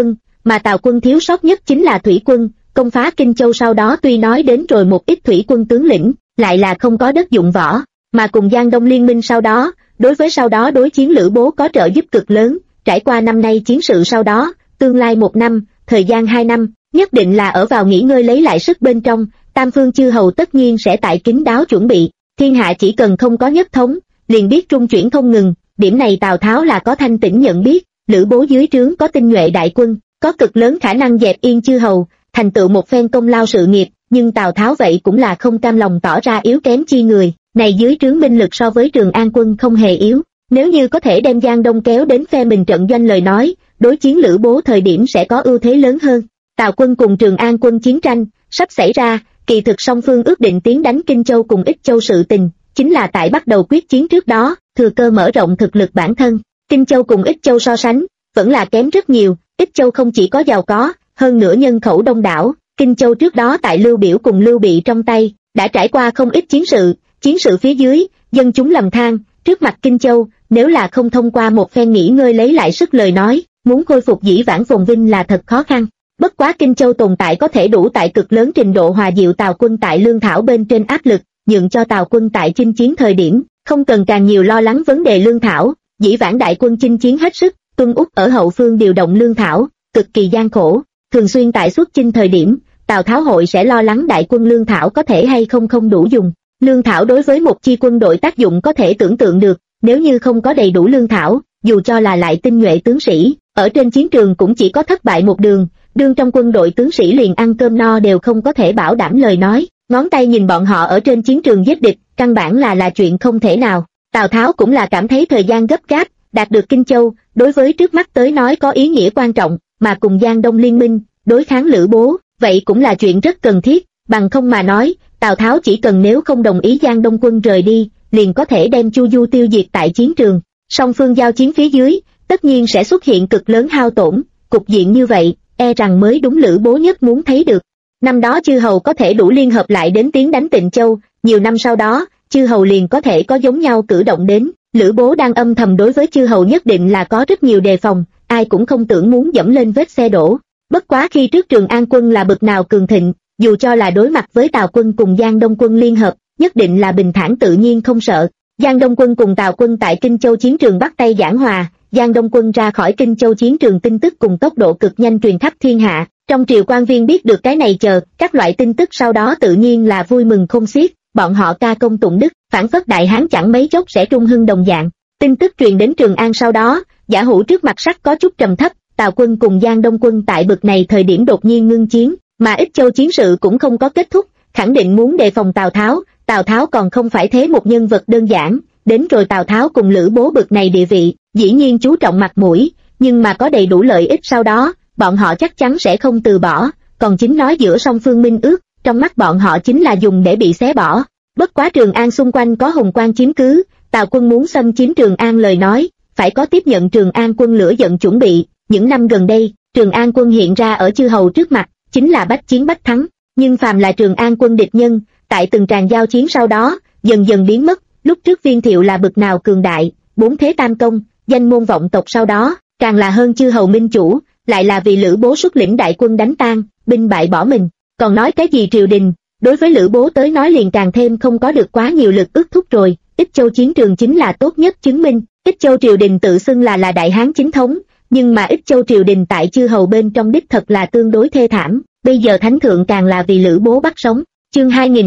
mà Tào quân thiếu sót nhất chính là thủy quân, công phá Kinh Châu sau đó tuy nói đến rồi một ít thủy quân tướng lĩnh, lại là không có đất dụng võ, mà cùng Giang Đông liên minh sau đó, sau đó đối chiến Lữ Bố có trợ giúp cực lớn, trải qua năm nay chiến sự sau đó, tương lai 1 năm, thời gian 2 năm, nhất định là ở vào nghỉ ngơi lấy lại sức bên trong, tam phương chư hầu tất nhiên sẽ tại kín đáo chuẩn bị, thiên hạ chỉ cần không có nhất thống, liền biết trung chuyển không ngừng, điểm này Tào Tháo là có thanh tĩnh nhận biết, Lữ Bố dưới trướng có tinh nhuệ đại quân, có cực lớn khả năng dẹp yên chư hầu, thành tựu một phen công lao sự nghiệp, nhưng Tào Tháo vậy cũng là không cam lòng tỏ ra yếu kém chi người, này dưới trướng binh lực so với Trường An quân không hề yếu, nếu như có thể đem Giang Đông kéo đến phe mình trận doanh lời nói, đối chiến Lữ Bố thời điểm sẽ có ưu thế lớn hơn. Tào quân cùng Trường An quân chiến tranh sắp xảy ra, kỳ thực song phương ước định tiến đánh Kinh Châu cùng Ích Châu sự tình, chính là tại bắt đầu quyết chiến trước đó, thừa cơ mở rộng thực lực bản thân. Kinh Châu cùng Ích Châu so sánh, vẫn là kém rất nhiều, Ích Châu không chỉ có giàu có, hơn nữa nhân khẩu đông đảo, Kinh Châu trước đó tại Lưu Biểu cùng Lưu Bị trong tay, đã trải qua không ít chiến sự phía dưới, dân chúng lầm than, trước mặt Kinh Châu, nếu là không thông qua một phen nghỉ ngơi lấy lại sức lời nói, muốn khôi phục dĩ vãng phồn vinh là thật khó khăn. Bất quá Kinh Châu tồn tại có thể đủ tại cực lớn trình độ hòa dịu Tào quân tại lương thảo bên trên áp lực, nhượng cho Tào quân tại chinh chiến thời điểm, không cần càng nhiều lo lắng vấn đề lương thảo, dĩ vãng đại quân chinh chiến hết sức, Tuân Úc ở hậu phương điều động lương thảo, cực kỳ gian khổ, thường xuyên tại xuất chinh thời điểm, Tào Tháo hội sẽ lo lắng đại quân lương thảo có thể hay không đủ dùng. Lương thảo đối với một chi quân đội tác dụng có thể tưởng tượng được, nếu như không có đầy đủ lương thảo, dù cho là lại tinh nhuệ tướng sĩ, ở trên chiến trường cũng chỉ có thất bại một đường, đương trong quân đội tướng sĩ liền ăn cơm no đều không có thể bảo đảm lời nói, ngón tay nhìn bọn họ ở trên chiến trường giết địch, căn bản là chuyện không thể nào. Tào Tháo cũng là cảm thấy thời gian gấp gáp, đạt được Kinh Châu, đối với trước mắt tới nói có ý nghĩa quan trọng, mà cùng Giang Đông liên minh, đối kháng Lữ Bố, vậy cũng là chuyện rất cần thiết, bằng không mà nói, Tào Tháo chỉ cần nếu không đồng ý Giang Đông quân rời đi, liền có thể đem Chu Du tiêu diệt tại chiến trường. Song phương giao chiến phía dưới, tất nhiên sẽ xuất hiện cực lớn hao tổn, cục diện như vậy, e rằng mới đúng Lữ Bố nhất muốn thấy được. Năm đó chư hầu có thể đủ liên hợp lại đến tiến đánh Tịnh Châu, nhiều năm sau đó, chư hầu liền có thể có giống nhau cử động đến, Lữ Bố đang âm thầm đối với chư hầu nhất định là có rất nhiều đề phòng, ai cũng không tưởng muốn dẫm lên vết xe đổ. Bất quá khi trước Trường An quân là bực nào cường thịnh, dù cho là đối mặt với Tào quân cùng Giang Đông quân liên hợp, nhất định là bình thản tự nhiên không sợ. Giang Đông quân cùng Tào quân tại Kinh Châu chiến trường bắt tay giảng hòa, Giang Đông quân ra khỏi Kinh Châu chiến trường tin tức cùng tốc độ cực nhanh truyền khắp thiên hạ, trong triều quan viên biết được cái này các loại tin tức sau đó tự nhiên là vui mừng không xiết, bọn họ ca công tụng đức, phản phất đại hán chẳng mấy chốc sẽ trung hưng đồng dạng. Tin tức truyền đến Trường An sau đó, Giả Hủ trước mặt sắc có chút trầm thấp, Tào quân cùng Giang Đông quân tại bực này thời điểm đột nhiên ngưng chiến, mà Ích Châu chiến sự cũng không có kết thúc, khẳng định muốn đề phòng Tào Tháo còn không phải thế một nhân vật đơn giản, đến rồi Tào Tháo cùng Lữ Bố bực này địa vị, dĩ nhiên chú trọng mặt mũi, nhưng mà có đầy đủ lợi ích sau đó, bọn họ chắc chắn sẽ không từ bỏ, còn chính nói giữa song phương minh ước, trong mắt bọn họ chính là dùng để bị xé bỏ. Bất quá Trường An xung quanh có hùng quan chiếm cứ, Tào quân muốn xâm chiếm Trường An lời nói, phải có tiếp nhận Trường An quân lửa giận chuẩn bị. Những năm gần đây, Trường An quân hiện ra ở chư hầu trước mặt, chính là bách chiến bách thắng, nhưng phàm là Trường An quân địch nhân, tại từng tràng giao chiến sau đó, dần dần biến mất. Lúc trước Viên Thiệu là bực nào cường đại, 4 thế tam công, danh môn vọng tộc sau đó, càng là hơn chư hầu minh chủ, lại là vì Lữ Bố xuất lĩnh đại quân đánh tan, binh bại bỏ mình, còn nói cái gì triều đình, đối với Lữ Bố tới nói liền càng thêm không có được quá nhiều lực ước thúc rồi. Ích Châu chiến trường chính là tốt nhất chứng minh. Ích Châu triều đình tự xưng là đại hán chính thống, nhưng mà Ích Châu triều đình tại chư hầu bên trong đích thật là tương đối thê thảm, bây giờ thánh thượng càng là vì Lữ Bố bắt sống. Chương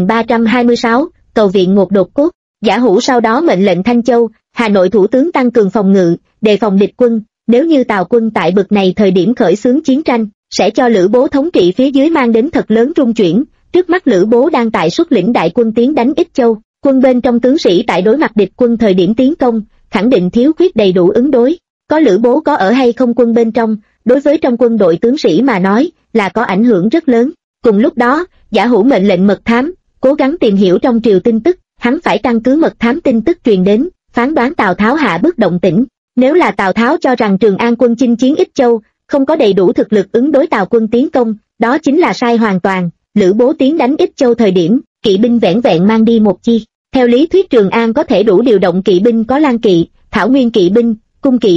2326, cầu viện ngột đột cốt. Giả Hủ sau đó mệnh lệnh Thanh Châu, Hà Nội thủ tướng tăng cường phòng ngự, đề phòng địch quân, nếu như Tào quân tại bực này thời điểm khởi xướng chiến tranh, sẽ cho Lữ Bố thống trị phía dưới mang đến thật lớn rung chuyển. Trước mắt Lữ Bố đang tại xuất lĩnh đại quân tiến đánh Ích Châu, quân bên trong tướng sĩ tại đối mặt địch quân thời điểm tiến công, khẳng định thiếu khuyết đầy đủ ứng đối. Có Lữ Bố có ở hay không quân bên trong, đối với trong quân đội tướng sĩ mà nói, là có ảnh hưởng rất lớn. Cùng lúc đó, Giả Hủ mệnh lệnh mật thám, cố gắng tìm hiểu trong triều tin tức, hắn phải căn cứ mật thám tin tức truyền đến, phán đoán Tào Tháo hạ bước động tĩnh. Nếu là Tào Tháo cho rằng Trường An quân chinh chiến Ích Châu, không có đầy đủ thực lực ứng đối Tào quân tiến công, đó chính là sai hoàn toàn. Lữ Bố tiến đánh Ích Châu thời điểm, kỵ binh vẻn vẹn mang đi một chi. Theo lý thuyết Trường An có thể đủ điều động kỵ binh có Lan kỵ, Thảo Nguyên kỵ binh, Cung kỵ binh,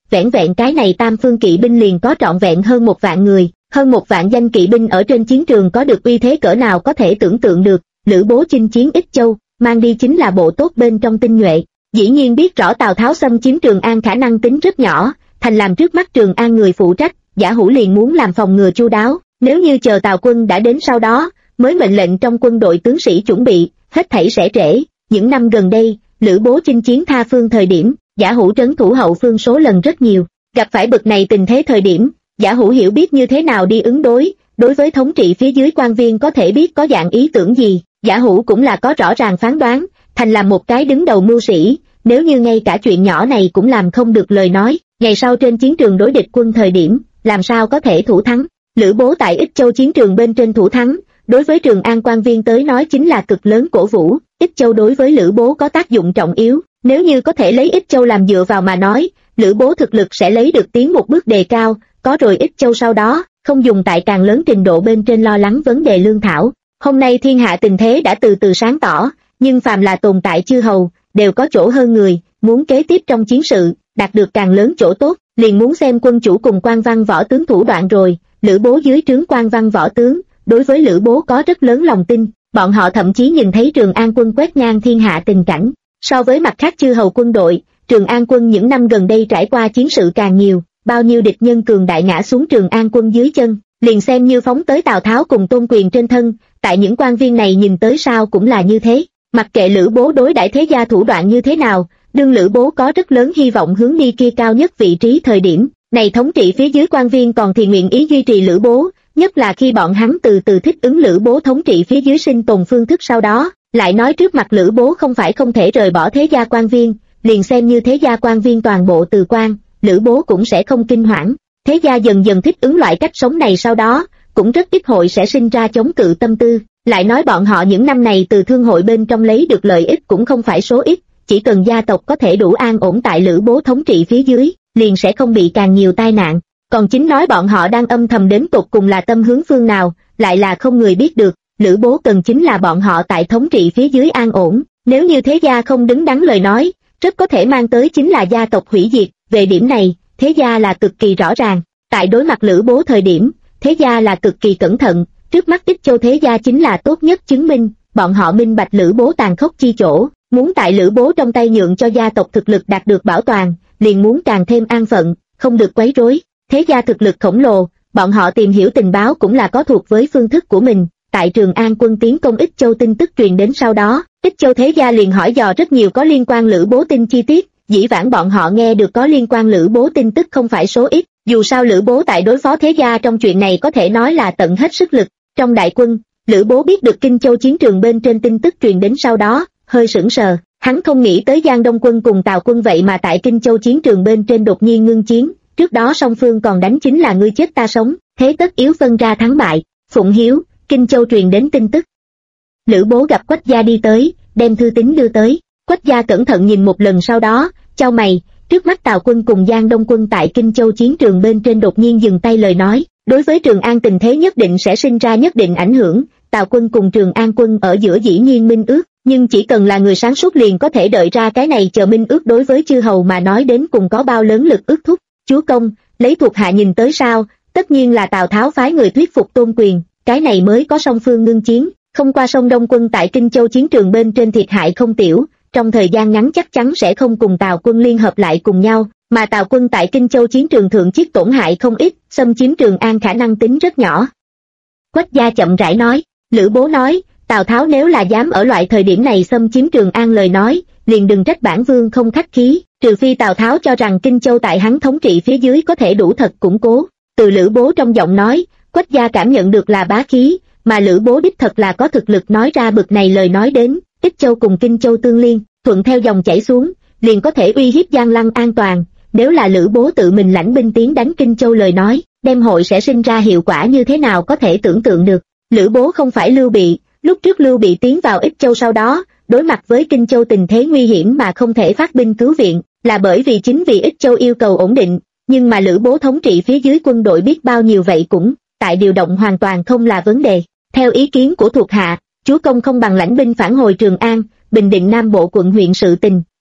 vẻn vẹn cái này tam phương kỵ binh liền có trọn vẹn hơn 1 vạn người, hơn 1 vạn danh kỵ binh ở trên chiến trường có được uy thế cỡ nào có thể tưởng tượng được. Lữ Bố chinh chiến Ích Châu, mang đi chính là bộ tốt bên trong tinh nhuệ, dĩ nhiên biết rõ Tào Tháo xâm chiếm Trường An khả năng tính rất nhỏ, thành làm trước mắt Trường An người phụ trách, Giả Hủ liền muốn làm phòng ngừa chu đáo, nếu như chờ Tào quân đã đến sau đó, mới mệnh lệnh trong quân đội tướng sĩ chuẩn bị, hết thảy sẽ trễ. Những năm gần đây, Lữ Bố chinh chiến tha phương thời điểm, Giả Hủ trấn thủ hậu phương số lần rất nhiều, gặp phải bực này tình thế thời điểm, Giả Hủ hiểu biết như thế nào đi ứng đối với thống trị phía dưới quan viên có thể biết có dạng ý tưởng gì, Giả Hủ cũng là có rõ ràng phán đoán, thành làm một cái đứng đầu mưu sĩ, nếu như ngay cả chuyện nhỏ này cũng làm không được lời nói, ngày sau trên chiến trường đối địch quân thời điểm, làm sao có thể thủ thắng. Lữ Bố tại Ích Châu chiến trường bên trên thủ thắng, đối với Trường An quan viên tới nói chính là cực lớn cổ vũ, Ích Châu đối với Lữ Bố có tác dụng trọng yếu, nếu như có thể lấy Ích Châu làm dựa vào mà nói, Lữ Bố thực lực sẽ lấy được tiến một bước đề cao, có rồi Ích Châu sau đó, không dùng tại càng lớn trình độ bên trên lo lắng vấn đề lương thảo. Hôm nay thiên hạ tình thế đã từ từ sáng tỏ, nhưng phàm là tồn tại chư hầu, đều có chỗ hơn người, muốn kế tiếp trong chiến sự, đạt được càng lớn chỗ tốt, liền muốn xem quân chủ cùng quan văn võ tướng thủ đoạn rồi. Lữ Bố dưới trướng quan văn võ tướng, đối với Lữ Bố có rất lớn lòng tin, bọn họ thậm chí nhìn thấy Trường An quân quét ngang thiên hạ tình cảnh. So với mặt khác chư hầu quân đội, Trường An quân những năm gần đây trải qua chiến sự càng nhiều, bao nhiêu địch nhân cường đại ngã xuống Trường An quân dưới chân, liền xem như phóng tới Tào Tháo cùng Tôn Quyền trên thân, tại những quan viên này nhìn tới sao cũng là như thế. Mặc kệ Lữ Bố đối đãi thế gia thủ đoạn như thế nào, đương Lữ Bố có rất lớn hy vọng hướng đi kia cao nhất vị trí thời điểm, này thống trị phía dưới quan viên còn thì nguyện ý duy trì Lữ Bố, nhất là khi bọn hắn từ từ thích ứng Lữ Bố thống trị phía dưới sinh tồn phương thức sau đó, lại nói trước mặt Lữ Bố không phải không thể rời bỏ thế gia quan viên, liền xem như thế gia quan viên toàn bộ từ quan, Lữ Bố cũng sẽ không kinh hoảng. Thế gia dần dần thích ứng loại cách sống này sau đó, cũng rất ít hội sẽ sinh ra chống cự tâm tư, lại nói bọn họ những năm này từ thương hội bên trong lấy được lợi ích cũng không phải số ít, chỉ cần gia tộc có thể đủ an ổn tại Lữ Bố thống trị phía dưới, liền sẽ không bị càng nhiều tai nạn. Còn chính nói bọn họ đang âm thầm đến tột cùng là tâm hướng phương nào, lại là không người biết được. Lữ Bố cần chính là bọn họ tại thống trị phía dưới an ổn, nếu như thế gia không đứng đắn lời nói, rất có thể mang tới chính là gia tộc hủy diệt. Về điểm này, thế gia là cực kỳ rõ ràng, tại đối mặt Lữ Bố thời điểm, thế gia là cực kỳ cẩn thận, trước mắt Ích Châu thế gia chính là tốt nhất chứng minh, bọn họ minh bạch Lữ Bố tàn khốc chi chỗ, muốn tại Lữ Bố trong tay nhượng cho gia tộc thực lực đạt được bảo toàn, liền muốn càng thêm an phận, không được quấy rối. Thế gia thực lực khổng lồ, bọn họ tìm hiểu tình báo cũng là có thuộc với phương thức của mình. Tại Trường An quân tiến công Ích Châu tin tức truyền đến sau đó, Ích Châu thế gia liền hỏi dò rất nhiều có liên quan Lữ Bố tin chi tiết, dĩ vãng bọn họ nghe được có liên quan Lữ Bố tin tức không phải số ít, dù sao Lữ Bố tại đối phó thế gia trong chuyện này có thể nói là tận hết sức lực. Trong đại quân, Lữ Bố biết được Kinh Châu chiến trường bên trên tin tức truyền đến sau đó, hơi sững sờ, hắn không nghĩ tới Giang Đông quân cùng Tào quân vậy mà tại Kinh Châu chiến trường bên trên đột nhiên ngưng chiến, trước đó song phương còn đánh chính là ngươi chết ta sống, thế tất yếu phân ra thắng bại. Phụng Hiếu, Kinh Châu truyền đến tin tức. Lữ Bố gặp Quách gia đi tới, đem thư tín đưa tới, Quách gia cẩn thận nhìn một lần sau đó, chau mày, trước mắt Tào quân cùng Giang Đông quân tại Kinh Châu chiến trường bên trên đột nhiên dừng tay lời nói, đối với Trường An tình thế nhất định sẽ sinh ra nhất định ảnh hưởng. Tào quân cùng Trường An quân ở giữa dĩ nhiên minh ước, nhưng chỉ cần là người sáng suốt liền có thể đợi ra cái này chờ minh ước đối với chư hầu mà nói đến cùng có bao lớn lực ước thúc. Chúa công, lấy thuộc hạ nhìn tới sao, tất nhiên là Tào Tháo phái người thuyết phục Tôn Quyền, cái này mới có song phương ngưng chiến, không qua sông Đông quân tại Kinh Châu chiến trường bên trên thiệt hại không tiểu, trong thời gian ngắn chắc chắn sẽ không cùng Tào quân liên hợp lại cùng nhau, mà Tào quân tại Kinh Châu chiến trường thượng chiết tổn hại không ít, xâm chiếm Trường An khả năng tính rất nhỏ. Quách gia chậm rãi nói. Lữ Bố nói, Tào Tháo nếu là dám ở loại thời điểm này xâm chiếm Trường An lời nói, liền đừng trách bản vương không khách khí, trừ phi Tào Tháo cho rằng Kinh Châu tại hắn thống trị phía dưới có thể đủ thật củng cố. Từ Lữ Bố trong giọng nói, Quách gia cảm nhận được là bá khí, mà Lữ Bố đích thật là có thực lực nói ra bực này lời nói đến. Ích Châu cùng Kinh Châu tương liên, thuận theo dòng chảy xuống, liền có thể uy hiếp Giang Lăng an toàn. Nếu là Lữ Bố tự mình lãnh binh tiến đánh Kinh Châu lời nói, đem hội sẽ sinh ra hiệu quả như thế nào có thể tưởng tượng được. Lữ Bố không phải Lưu Bị, lúc trước Lưu Bị tiến vào Ích Châu sau đó, đối mặt với Kinh Châu tình thế nguy hiểm mà không thể phát binh cứu viện, là bởi vì chính vì Ích Châu yêu cầu ổn định, nhưng mà Lữ Bố thống trị phía dưới quân đội biết bao nhiêu vậy cũng, tại điều động hoàn toàn không là vấn đề. Theo ý kiến của thuộc hạ, chúa công không bằng lãnh binh phản hồi Trường An, bình định Nam Bộ quận huyện sự tình,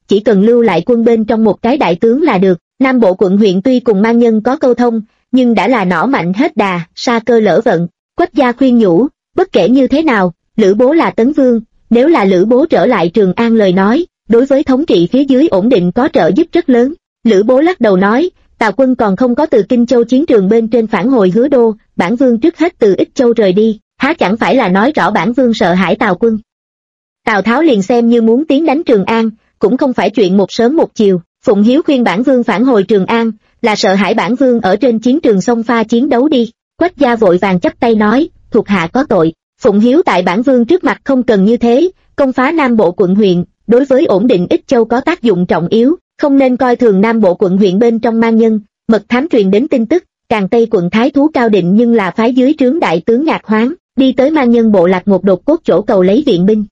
chỉ cần lưu lại quân bên trong một cái đại tướng là được. Nam bộ quận huyện tuy cùng mang nhân có câu thông, nhưng đã là nỏ mạnh hết đà, sa cơ lỡ vận. Quách gia khuyên nhủ, bất kể như thế nào, Lữ Bố là Tấn Vương, nếu là Lữ Bố trở lại Trường An lời nói, đối với thống trị phía dưới ổn định có trợ giúp rất lớn. Lữ Bố lắc đầu nói, Tào quân còn không có từ Kinh Châu chiến trường bên trên phản hồi Hứa Đô, bản vương trước hết từ Ích Châu rời đi, há chẳng phải là nói rõ bản vương sợ hãi Tào quân. Tào Tháo liền xem như muốn tiến đánh Trường An, cũng không phải chuyện một sớm một chiều. Phụng Hiếu khuyên bản vương phản hồi Trường An, là sợ hãi bản vương ở trên chiến trường xông pha chiến đấu đi. Quách gia vội vàng chắp tay nói, thuộc hạ có tội. Phụng Hiếu tại bản vương trước mặt không cần như thế, công phá Nam bộ quận huyện, đối với ổn định Ích Châu có tác dụng trọng yếu, không nên coi thường Nam bộ quận huyện bên trong mang nhân. Mật thám truyền đến tin tức, Càn Tây quận Thái Thú Cao Định nhưng là phái dưới trướng đại tướng Ngạc Hoáng, đi tới mang nhân bộ lạc một đột cốt chỗ cầu lấy viện binh.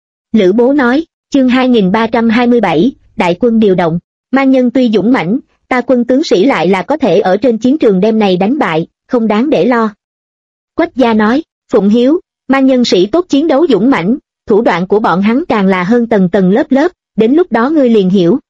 Lữ Bố nói, chương 2327, đại quân điều động. Mang nhân tuy dũng mãnh, ta quân tướng sĩ lại là có thể ở trên chiến trường đêm này đánh bại, không đáng để lo. Quách gia nói, Phụng Hiếu, mang nhân sĩ tốt chiến đấu dũng mãnh, thủ đoạn của bọn hắn càng là hơn tầng tầng lớp lớp, đến lúc đó ngươi liền hiểu.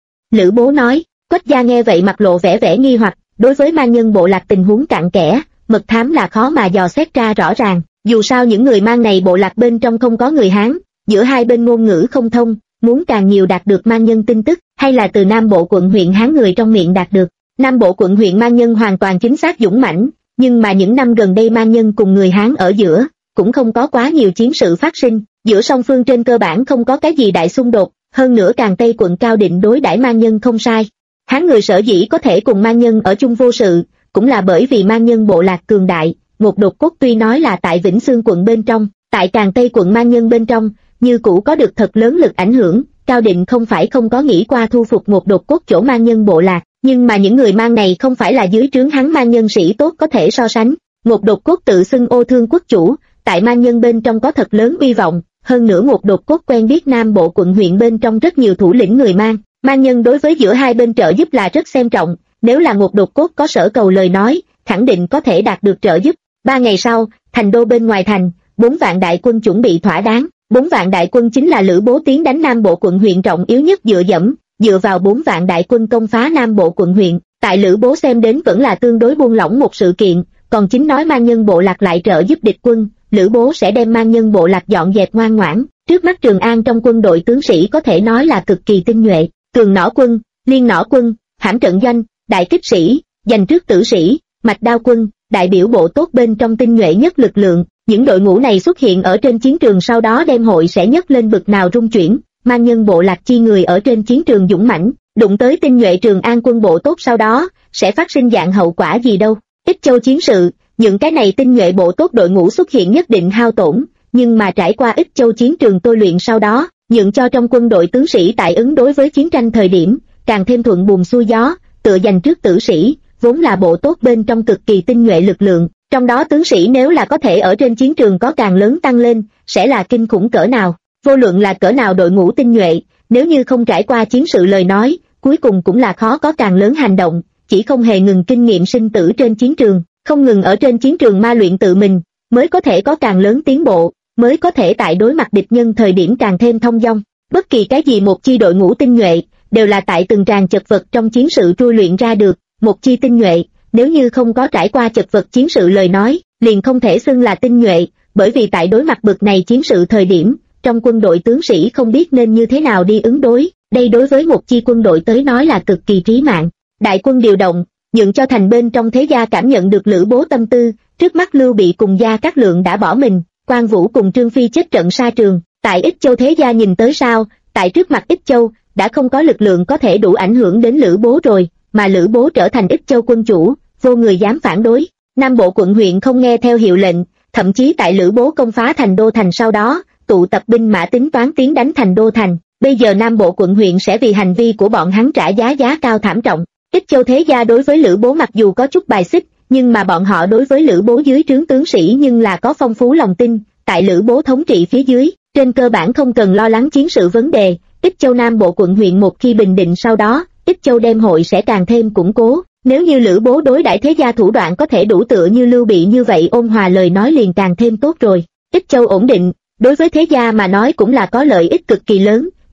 Lữ Bố nói, Quách gia nghe vậy mặt lộ vẻ nghi hoặc, đối với mang nhân bộ lạc tình huống cặn kẽ, mật thám là khó mà dò xét ra rõ ràng, dù sao những người mang này bộ lạc bên trong không có người Hán, giữa hai bên ngôn ngữ không thông, muốn càng nhiều đạt được mang nhân tin tức, hay là từ Nam bộ quận huyện Hán người trong miệng đạt được. Nam bộ quận huyện mang nhân hoàn toàn chính xác dũng mãnh, nhưng mà những năm gần đây mang nhân cùng người Hán ở giữa, cũng không có quá nhiều chiến sự phát sinh, giữa song phương trên cơ bản không có cái gì đại xung đột, hơn nữa Càn Tây quận Cao Định đối đãi mang nhân không sai. Hán người sở dĩ có thể cùng mang nhân ở chung vô sự, cũng là bởi vì mang nhân bộ lạc cường đại. Một đột cốt tuy nói là tại Vĩnh Xương quận bên trong, tại Càn Tây quận mang nhân bên trong, như cũ có được thật lớn lực ảnh hưởng. Cao Định không phải không có nghĩ qua thu phục một đột cốt chỗ mang nhân bộ lạc, nhưng mà những người mang này không phải là dưới trướng hắn mang nhân sĩ tốt có thể so sánh. Một đột cốt tự xưng Ô Thương quốc chủ, tại mang nhân bên trong có thật lớn uy vọng, hơn nữa một đột cốt quen biết Nam bộ quận huyện bên trong rất nhiều thủ lĩnh người mang nhân đối với giữa hai bên trợ giúp là rất xem trọng, nếu là một đột cốt có sở cầu lời nói, khẳng định có thể đạt được trợ giúp. 3 ngày sau, thành đô bên ngoài thành, 4 vạn đại quân chuẩn bị thỏa đáng. 4 vạn đại quân chính là Lữ Bố tiến đánh Nam bộ quận huyện trọng yếu nhất dựa vào 4 vạn đại quân công phá Nam bộ quận huyện, tại Lữ Bố xem đến vẫn là tương đối buông lỏng một sự kiện, còn chính nói mang nhân bộ lạc lại trợ giúp địch quân, Lữ Bố sẽ đem mang nhân bộ lạc dọn dẹp ngoan ngoãn. Trước mắt Trường An trong quân đội tướng sĩ có thể nói là cực kỳ tinh nhuệ, cường nỏ quân, liên nỏ quân, hãm trận doanh, đại kích sĩ, giành trước tử sĩ, mạch đao quân, đại biểu bộ tốt bên trong tinh nhuệ nhất lực lượng. Những đội ngũ này xuất hiện ở trên chiến trường sau đó đem hội sẽ nhấc lên bực nào rung chuyển. Mang nhân bộ lạc chi người ở trên chiến trường dũng mãnh, đụng tới tinh nhuệ Trường An quân bộ tốt sau đó sẽ phát sinh dạng hậu quả gì đâu. Ích Châu chiến sự, những cái này tinh nhuệ bộ tốt đội ngũ xuất hiện nhất định hao tổn, nhưng mà trải qua Ích Châu chiến trường tôi luyện sau đó, nhượng cho trong quân đội tướng sĩ tại ứng đối với chiến tranh thời điểm càng thêm thuận buồm xuôi gió, tựa giành trước tử sĩ, vốn là bộ tốt bên trong cực kỳ tinh nhuệ lực lượng. Trong đó tướng sĩ nếu là có thể ở trên chiến trường có càng lớn tăng lên, sẽ là kinh khủng cỡ nào. Vô luận là cỡ nào đội ngũ tinh nhuệ, nếu như không trải qua chiến sự lời nói, cuối cùng cũng là khó có càng lớn hành động, chỉ không hề ngừng kinh nghiệm sinh tử trên chiến trường, không ngừng ở trên chiến trường ma luyện tự mình, mới có thể có càng lớn tiến bộ, mới có thể tại đối mặt địch nhân thời điểm càng thêm thông dong. Bất kỳ cái gì một chi đội ngũ tinh nhuệ, đều là tại từng tràng chật vật trong chiến sự trui luyện ra được. Một chi tinh nhuệ, nếu như không có trải qua chật vật chiến sự lời nói, liền không thể xưng là tinh nhuệ, bởi vì tại đối mặt bực này chiến sự thời điểm, trong quân đội tướng sĩ không biết nên như thế nào đi ứng đối, đây đối với một chi quân đội tới nói là cực kỳ trí mạng. Đại quân điều động, nhượng cho thành bên trong thế gia cảm nhận được Lữ Bố tâm tư, trước mắt Lưu Bị cùng Gia Cát Lượng đã bỏ mình, Quan Vũ cùng Trương Phi chết trận sa trường, tại Ích Châu thế gia nhìn tới sao, tại trước mặt Ích Châu, đã không có lực lượng có thể đủ ảnh hưởng đến Lữ Bố rồi, mà Lữ Bố trở thành Ích Châu quân chủ, vô người dám phản đối. Nam bộ quận huyện không nghe theo hiệu lệnh, thậm chí tại Lữ Bố công phá thành đô thành sau đó, tụ tập binh mã tính toán tiến đánh thành đô thành. Bây giờ Nam bộ quận huyện sẽ vì hành vi của bọn hắn trả giá cao thảm trọng. Ích Châu thế gia đối với Lữ Bố mặc dù có chút bài xích, nhưng mà bọn họ đối với Lữ Bố dưới trướng tướng sĩ nhưng là có phong phú lòng tin, tại Lữ Bố thống trị phía dưới, trên cơ bản không cần lo lắng chiến sự vấn đề. Ích Châu Nam bộ quận huyện một khi bình định sau đó, Ích Châu đem hội sẽ càng thêm củng cố. Nếu như Lữ Bố đối đãi thế gia thủ đoạn có thể đủ tựa như Lưu Bị như vậy ôn hòa lời nói liền càng thêm tốt rồi. Ích Châu ổn định, đối với thế gia mà nói cũng là có lợi ích cực kỳ lớn,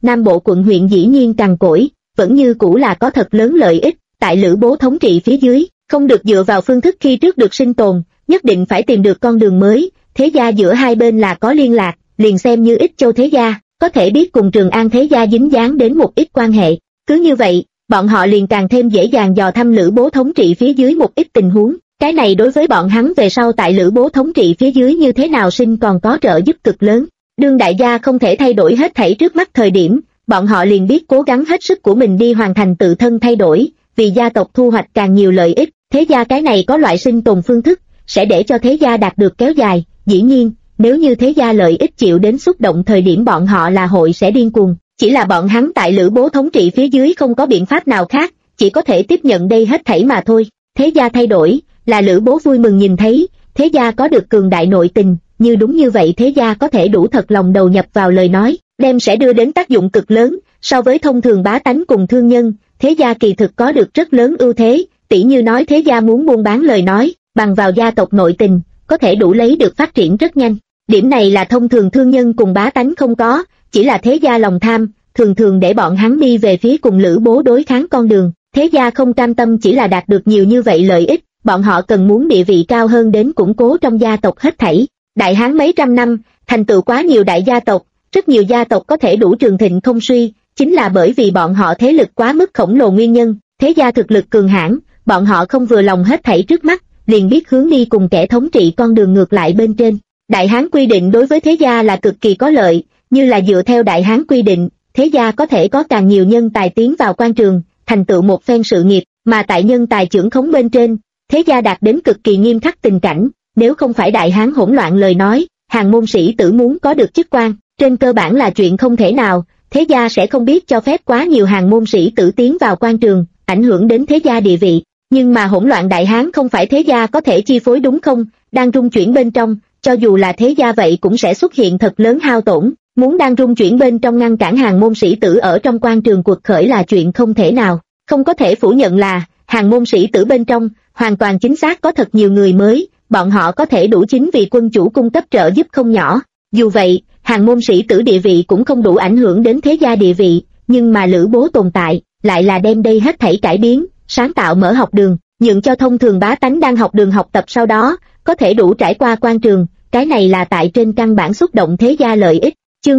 Nam Bộ quận huyện dĩ nhiên cằn cỗi, vẫn như cũ là có thật lớn lợi ích, tại Lữ Bố thống trị phía dưới, không được dựa vào phương thức khi trước được sinh tồn, nhất định phải tìm được con đường mới, thế gia giữa hai bên là có liên lạc, liền xem như Ích Châu thế gia, có thể biết cùng Trường An thế gia dính dáng đến một ít quan hệ. Cứ như vậy, bọn họ liền càng thêm dễ dàng dò thăm Lữ Bố thống trị phía dưới một ít tình huống. Cái này đối với bọn hắn về sau tại Lữ Bố thống trị phía dưới như thế nào sinh còn có trợ giúp cực lớn. Đương đại gia không thể thay đổi hết thảy trước mắt thời điểm, bọn họ liền biết cố gắng hết sức của mình đi hoàn thành tự thân thay đổi, vì gia tộc thu hoạch càng nhiều lợi ích. Thế gia cái này có loại sinh tồn phương thức, sẽ để cho thế gia đạt được kéo dài. Dĩ nhiên, nếu như thế gia lợi ích chịu đến xúc động thời điểm bọn họ là hội sẽ điên cuồng. Chỉ là bọn hắn tại Lữ Bố thống trị phía dưới không có biện pháp nào khác, chỉ có thể tiếp nhận đây hết thảy mà thôi. Thế gia thay đổi, là Lữ Bố vui mừng nhìn thấy, thế gia có được cường đại nội tình, như đúng như vậy thế gia có thể đủ thật lòng đầu nhập vào lời nói, đem sẽ đưa đến tác dụng cực lớn, so với thông thường bá tánh cùng thương nhân, thế gia kỳ thực có được rất lớn ưu thế, tỉ như nói thế gia muốn buôn bán lời nói, bằng vào gia tộc nội tình, có thể đủ lấy được phát triển rất nhanh. Điểm này là thông thường thương nhân cùng bá tánh không có, chỉ là thế gia lòng tham, thường thường để bọn hắn đi về phía cùng Lữ Bố đối kháng con đường. Thế gia không cam tâm chỉ là đạt được nhiều như vậy lợi ích, bọn họ cần muốn địa vị cao hơn đến củng cố trong gia tộc hết thảy. Đại Hán mấy trăm năm, thành tựu quá nhiều đại gia tộc, rất nhiều gia tộc có thể đủ trường thịnh không suy, chính là bởi vì bọn họ thế lực quá mức khổng lồ nguyên nhân. Thế gia thực lực cường hãn, bọn họ không vừa lòng hết thảy trước mắt, liền biết hướng đi cùng kẻ thống trị con đường ngược lại bên trên. Đại Hán quy định đối với thế gia là cực kỳ có lợi, như là dựa theo Đại Hán quy định, thế gia có thể có càng nhiều nhân tài tiến vào quan trường, thành tựu một phen sự nghiệp, mà tại nhân tài trưởng khống bên trên, thế gia đạt đến cực kỳ nghiêm khắc tình cảnh, nếu không phải Đại Hán hỗn loạn lời nói, hàng môn sĩ tử muốn có được chức quan, trên cơ bản là chuyện không thể nào, thế gia sẽ không biết cho phép quá nhiều hàng môn sĩ tử tiến vào quan trường, ảnh hưởng đến thế gia địa vị. Nhưng mà hỗn loạn Đại Hán không phải thế gia có thể chi phối đúng không, đang rung chuyển bên trong, cho dù là thế gia vậy cũng sẽ xuất hiện thật lớn hao tổn, muốn đang rung chuyển bên trong ngăn cản hàng môn sĩ tử ở trong quan trường cuộc khởi là chuyện không thể nào. Không có thể phủ nhận là, hàng môn sĩ tử bên trong, hoàn toàn chính xác có thật nhiều người mới, bọn họ có thể đủ chính vì quân chủ cung cấp trợ giúp không nhỏ. Dù vậy, hàng môn sĩ tử địa vị cũng không đủ ảnh hưởng đến thế gia địa vị, nhưng mà Lữ Bố tồn tại, lại là đem đây hết thảy cải biến, sáng tạo mở học đường, nhượng cho thông thường bá tánh đang học đường học tập sau đó, có thể đủ trải qua quan trường, cái này là tại trên căn bản xúc động thế gia lợi ích. Chương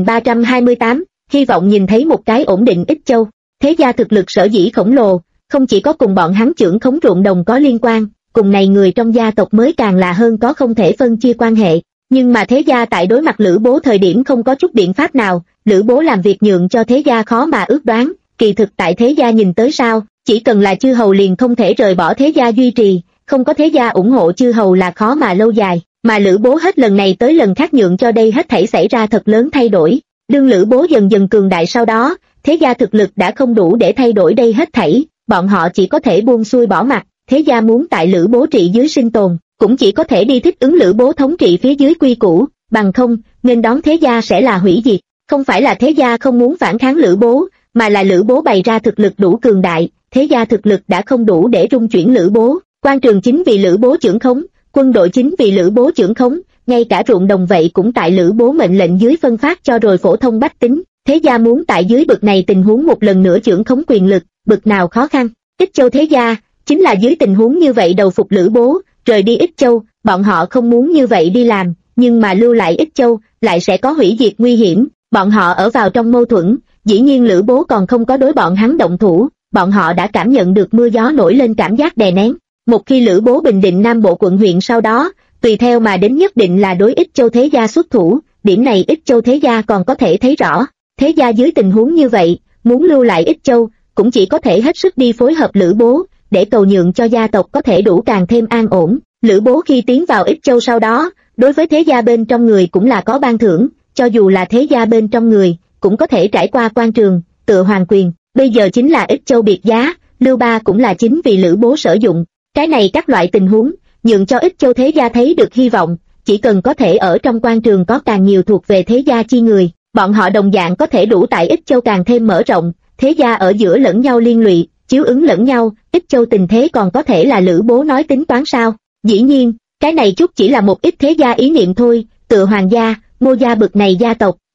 2328, hy vọng nhìn thấy một cái ổn định Ích Châu. Thế gia thực lực sở dĩ khổng lồ, không chỉ có cùng bọn hắn trưởng khống ruộng đồng có liên quan, cùng này người trong gia tộc mới càng là hơn có không thể phân chia quan hệ. Nhưng mà thế gia tại đối mặt Lữ Bố thời điểm không có chút biện pháp nào, Lữ Bố làm việc nhượng cho thế gia khó mà ước đoán, kỳ thực tại thế gia nhìn tới sao, chỉ cần là chư hầu liền không thể rời bỏ thế gia duy trì, không có thế gia ủng hộ chư hầu là khó mà lâu dài, mà Lữ Bố hết lần này tới lần khác nhượng cho đây hết thảy xảy ra thật lớn thay đổi. Đương Lữ Bố dần dần cường đại sau đó, thế gia thực lực đã không đủ để thay đổi đây hết thảy, bọn họ chỉ có thể buông xuôi bỏ mặt, thế gia muốn tại Lữ Bố trị dưới sinh tồn, cũng chỉ có thể đi thích ứng Lữ Bố thống trị phía dưới quy củ, bằng không, nên đón thế gia sẽ là hủy diệt. Không phải là thế gia không muốn phản kháng Lữ Bố, mà là Lữ Bố bày ra thực lực đủ cường đại, thế gia thực lực đã không đủ để rung chuyển Lữ Bố, quan trường chính vì Lữ Bố trưởng khống, quân đội chính vì Lữ Bố trưởng khống, ngay cả ruộng đồng vậy cũng tại Lữ Bố mệnh lệnh dưới phân phát cho rồi phổ thông bách tính, thế gia muốn tại dưới bực này tình huống một lần nữa trưởng khống quyền lực, bực nào khó khăn. Ích Châu thế gia, chính là dưới tình huống như vậy đầu phục Lữ Bố, rời đi Ích Châu, bọn họ không muốn như vậy đi làm, nhưng mà lưu lại Ích Châu, lại sẽ có hủy diệt nguy hiểm, bọn họ ở vào trong mâu thuẫn, dĩ nhiên Lữ Bố còn không có đối bọn hắn động thủ, bọn họ đã cảm nhận được mưa gió nổi lên cảm giác đè nén. Một khi Lữ Bố bình định Nam Bộ quận huyện sau đó, tùy theo mà đến nhất định là đối Ích Châu thế gia xuất thủ, điểm này Ích Châu thế gia còn có thể thấy rõ. Thế gia dưới tình huống như vậy, muốn lưu lại Ích Châu, cũng chỉ có thể hết sức đi phối hợp Lữ Bố, để cầu nhượng cho gia tộc có thể đủ càng thêm an ổn. Lữ Bố khi tiến vào Ích Châu sau đó, đối với thế gia bên trong người cũng là có ban thưởng, cho dù là thế gia bên trong người, cũng có thể trải qua quan trường, tựa hoàng quyền, bây giờ chính là Ích Châu biệt giá, Lưu Ba cũng là chính vì Lữ Bố sử dụng. Cái này các loại tình huống, nhượng cho Ích Châu thế gia thấy được hy vọng, chỉ cần có thể ở trong quan trường có càng nhiều thuộc về thế gia chi người, bọn họ đồng dạng có thể đủ tại Ích Châu càng thêm mở rộng, thế gia ở giữa lẫn nhau liên lụy, chiếu ứng lẫn nhau, Ích Châu tình thế còn có thể là Lữ Bố nói tính toán sao? Dĩ nhiên, cái này chút chỉ là một ít thế gia ý niệm thôi, tựa Hoàng gia, Ngô gia bực này gia tộc,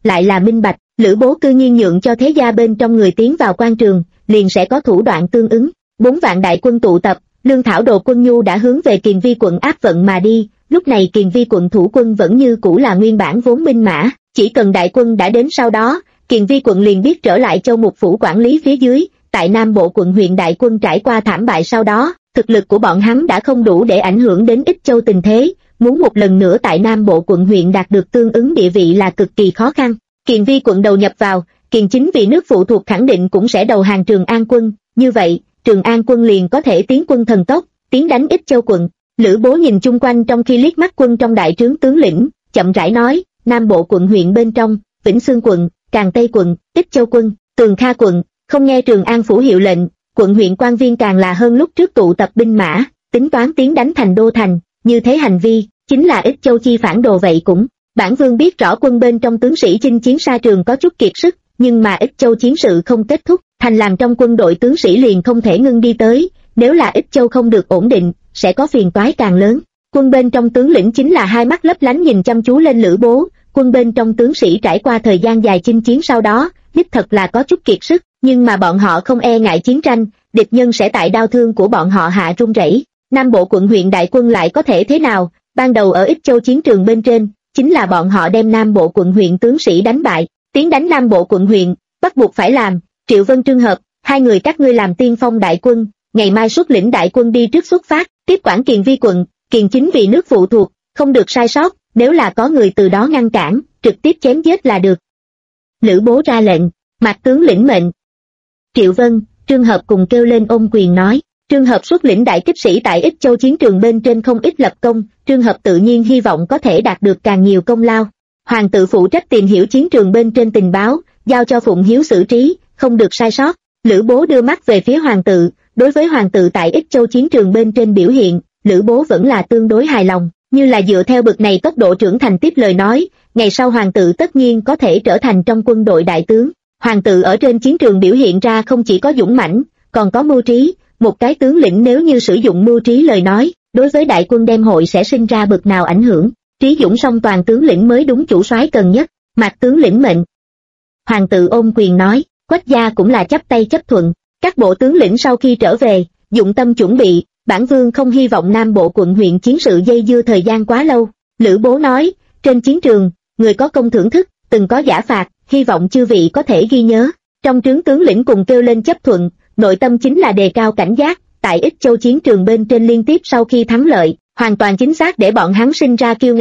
lại là minh bạch, Lữ Bố cư nhiên nhượng cho thế gia bên trong người tiến vào quan trường, liền sẽ có thủ đoạn tương ứng. 4 vạn đại quân tụ tập, lương thảo đồ quân nhu đã hướng về Kiền Vi quận áp vận mà đi, lúc này Kiền Vi quận thủ quân vẫn như cũ là nguyên bản vốn binh mã, chỉ cần đại quân đã đến sau đó, Kiền Vi quận liền biết trở lại Châu Mục phủ quản lý phía dưới. Tại Nam Bộ quận huyện đại quân trải qua thảm bại sau đó, thực lực của bọn hắn đã không đủ để ảnh hưởng đến Ích Châu tình thế, muốn một lần nữa tại Nam Bộ quận huyện đạt được tương ứng địa vị là cực kỳ khó khăn. Kiền Vi quận đầu nhập vào, Kiền chính vì nước phụ thuộc khẳng định cũng sẽ đầu hàng Trường An quân, như vậy, Trường An quân liền có thể tiến quân thần tốc, tiến đánh Ích Châu quận. Lữ Bố nhìn chung quanh trong khi liếc mắt quân trong đại trướng tướng lĩnh, chậm rãi nói, Nam Bộ quận huyện bên trong, Vĩnh Xương quận, Càn Tây quận, Ích Châu quân, Tường Kha quận, không nghe Trường An phủ hiệu lệnh, quận huyện quan viên càng là hơn lúc trước tụ tập binh mã, tính toán tiến đánh thành đô thành, như thế hành vi, chính là Ích Châu chi phản đồ vậy cũng. Bản vương biết rõ quân bên trong tướng sĩ chinh chiến xa trường có chút kiệt sức, nhưng mà Ích Châu chiến sự không kết thúc, thành làm trong quân đội tướng sĩ liền không thể ngưng đi tới, nếu là Ích Châu không được ổn định, sẽ có phiền toái càng lớn. Quân bên trong tướng lĩnh chính là hai mắt lấp lánh nhìn chăm chú lên Lữ Bố, quân bên trong tướng sĩ trải qua thời gian dài chinh chiến sau đó, đích thật là có chút kiệt sức, nhưng mà bọn họ không e ngại chiến tranh, địch nhân sẽ tại đao thương của bọn họ hạ run rẩy. Nam Bộ quận huyện đại quân lại có thể thế nào, ban đầu ở Ích Châu chiến trường bên trên, chính là bọn họ đem Nam Bộ quận huyện tướng sĩ đánh bại, tiến đánh Nam Bộ quận huyện, bắt buộc phải làm. Triệu Vân Trương Hợp, hai người các ngươi làm tiên phong đại quân, ngày mai xuất lĩnh đại quân đi trước xuất phát, tiếp quản Kiền Vi quận, Kiền chính vì nước phụ thuộc, không được sai sót, nếu là có người từ đó ngăn cản, trực tiếp chém giết là được. Lữ Bố ra lệnh, Mạc tướng lĩnh mệnh. Triệu Vân, Trương Hợp cùng kêu lên ôm quyền nói. Trương Hợp xuất lĩnh đại kích sĩ tại Ích Châu chiến trường bên trên không ít lập công, Trương Hợp tự nhiên hy vọng có thể đạt được càng nhiều công lao. Hoàng tự phụ trách tìm hiểu chiến trường bên trên tình báo, giao cho Phụng Hiếu xử trí, không được sai sót. Lữ Bố đưa mắt về phía Hoàng tự, đối với Hoàng tự tại Ích Châu chiến trường bên trên biểu hiện, Lữ Bố vẫn là tương đối hài lòng, như là dựa theo bực này tốc độ trưởng thành tiếp lời nói, ngày sau Hoàng tự tất nhiên có thể trở thành trong quân đội đại tướng. Hoàng tự ở trên chiến trường biểu hiện ra không chỉ có dũng mãnh, còn có mưu trí, một cái tướng lĩnh nếu như sử dụng mưu trí lời nói, đối với đại quân đem hội sẽ sinh ra bực nào ảnh hưởng. Trí dũng song toàn tướng lĩnh mới đúng chủ soái cần nhất. Mạc tướng lĩnh mệnh. Hoàng tự ôm quyền nói, Quách gia cũng là chắp tay chấp thuận. Các bộ tướng lĩnh sau khi trở về, dụng tâm chuẩn bị, bản vương không hy vọng Nam Bộ quận huyện chiến sự dây dưa thời gian quá lâu. Lữ Bố nói, trên chiến trường, người có công thưởng thức, từng có giả phạt, hy vọng chư vị có thể ghi nhớ. Trong trướng tướng lĩnh cùng kêu lên chấp thuận, nội tâm chính là đề cao cảnh giác, tại Ích Châu chiến trường bên trên liên tiếp sau khi thắng lợi, hoàn toàn chính xác để bọn hắn sinh ra kiêu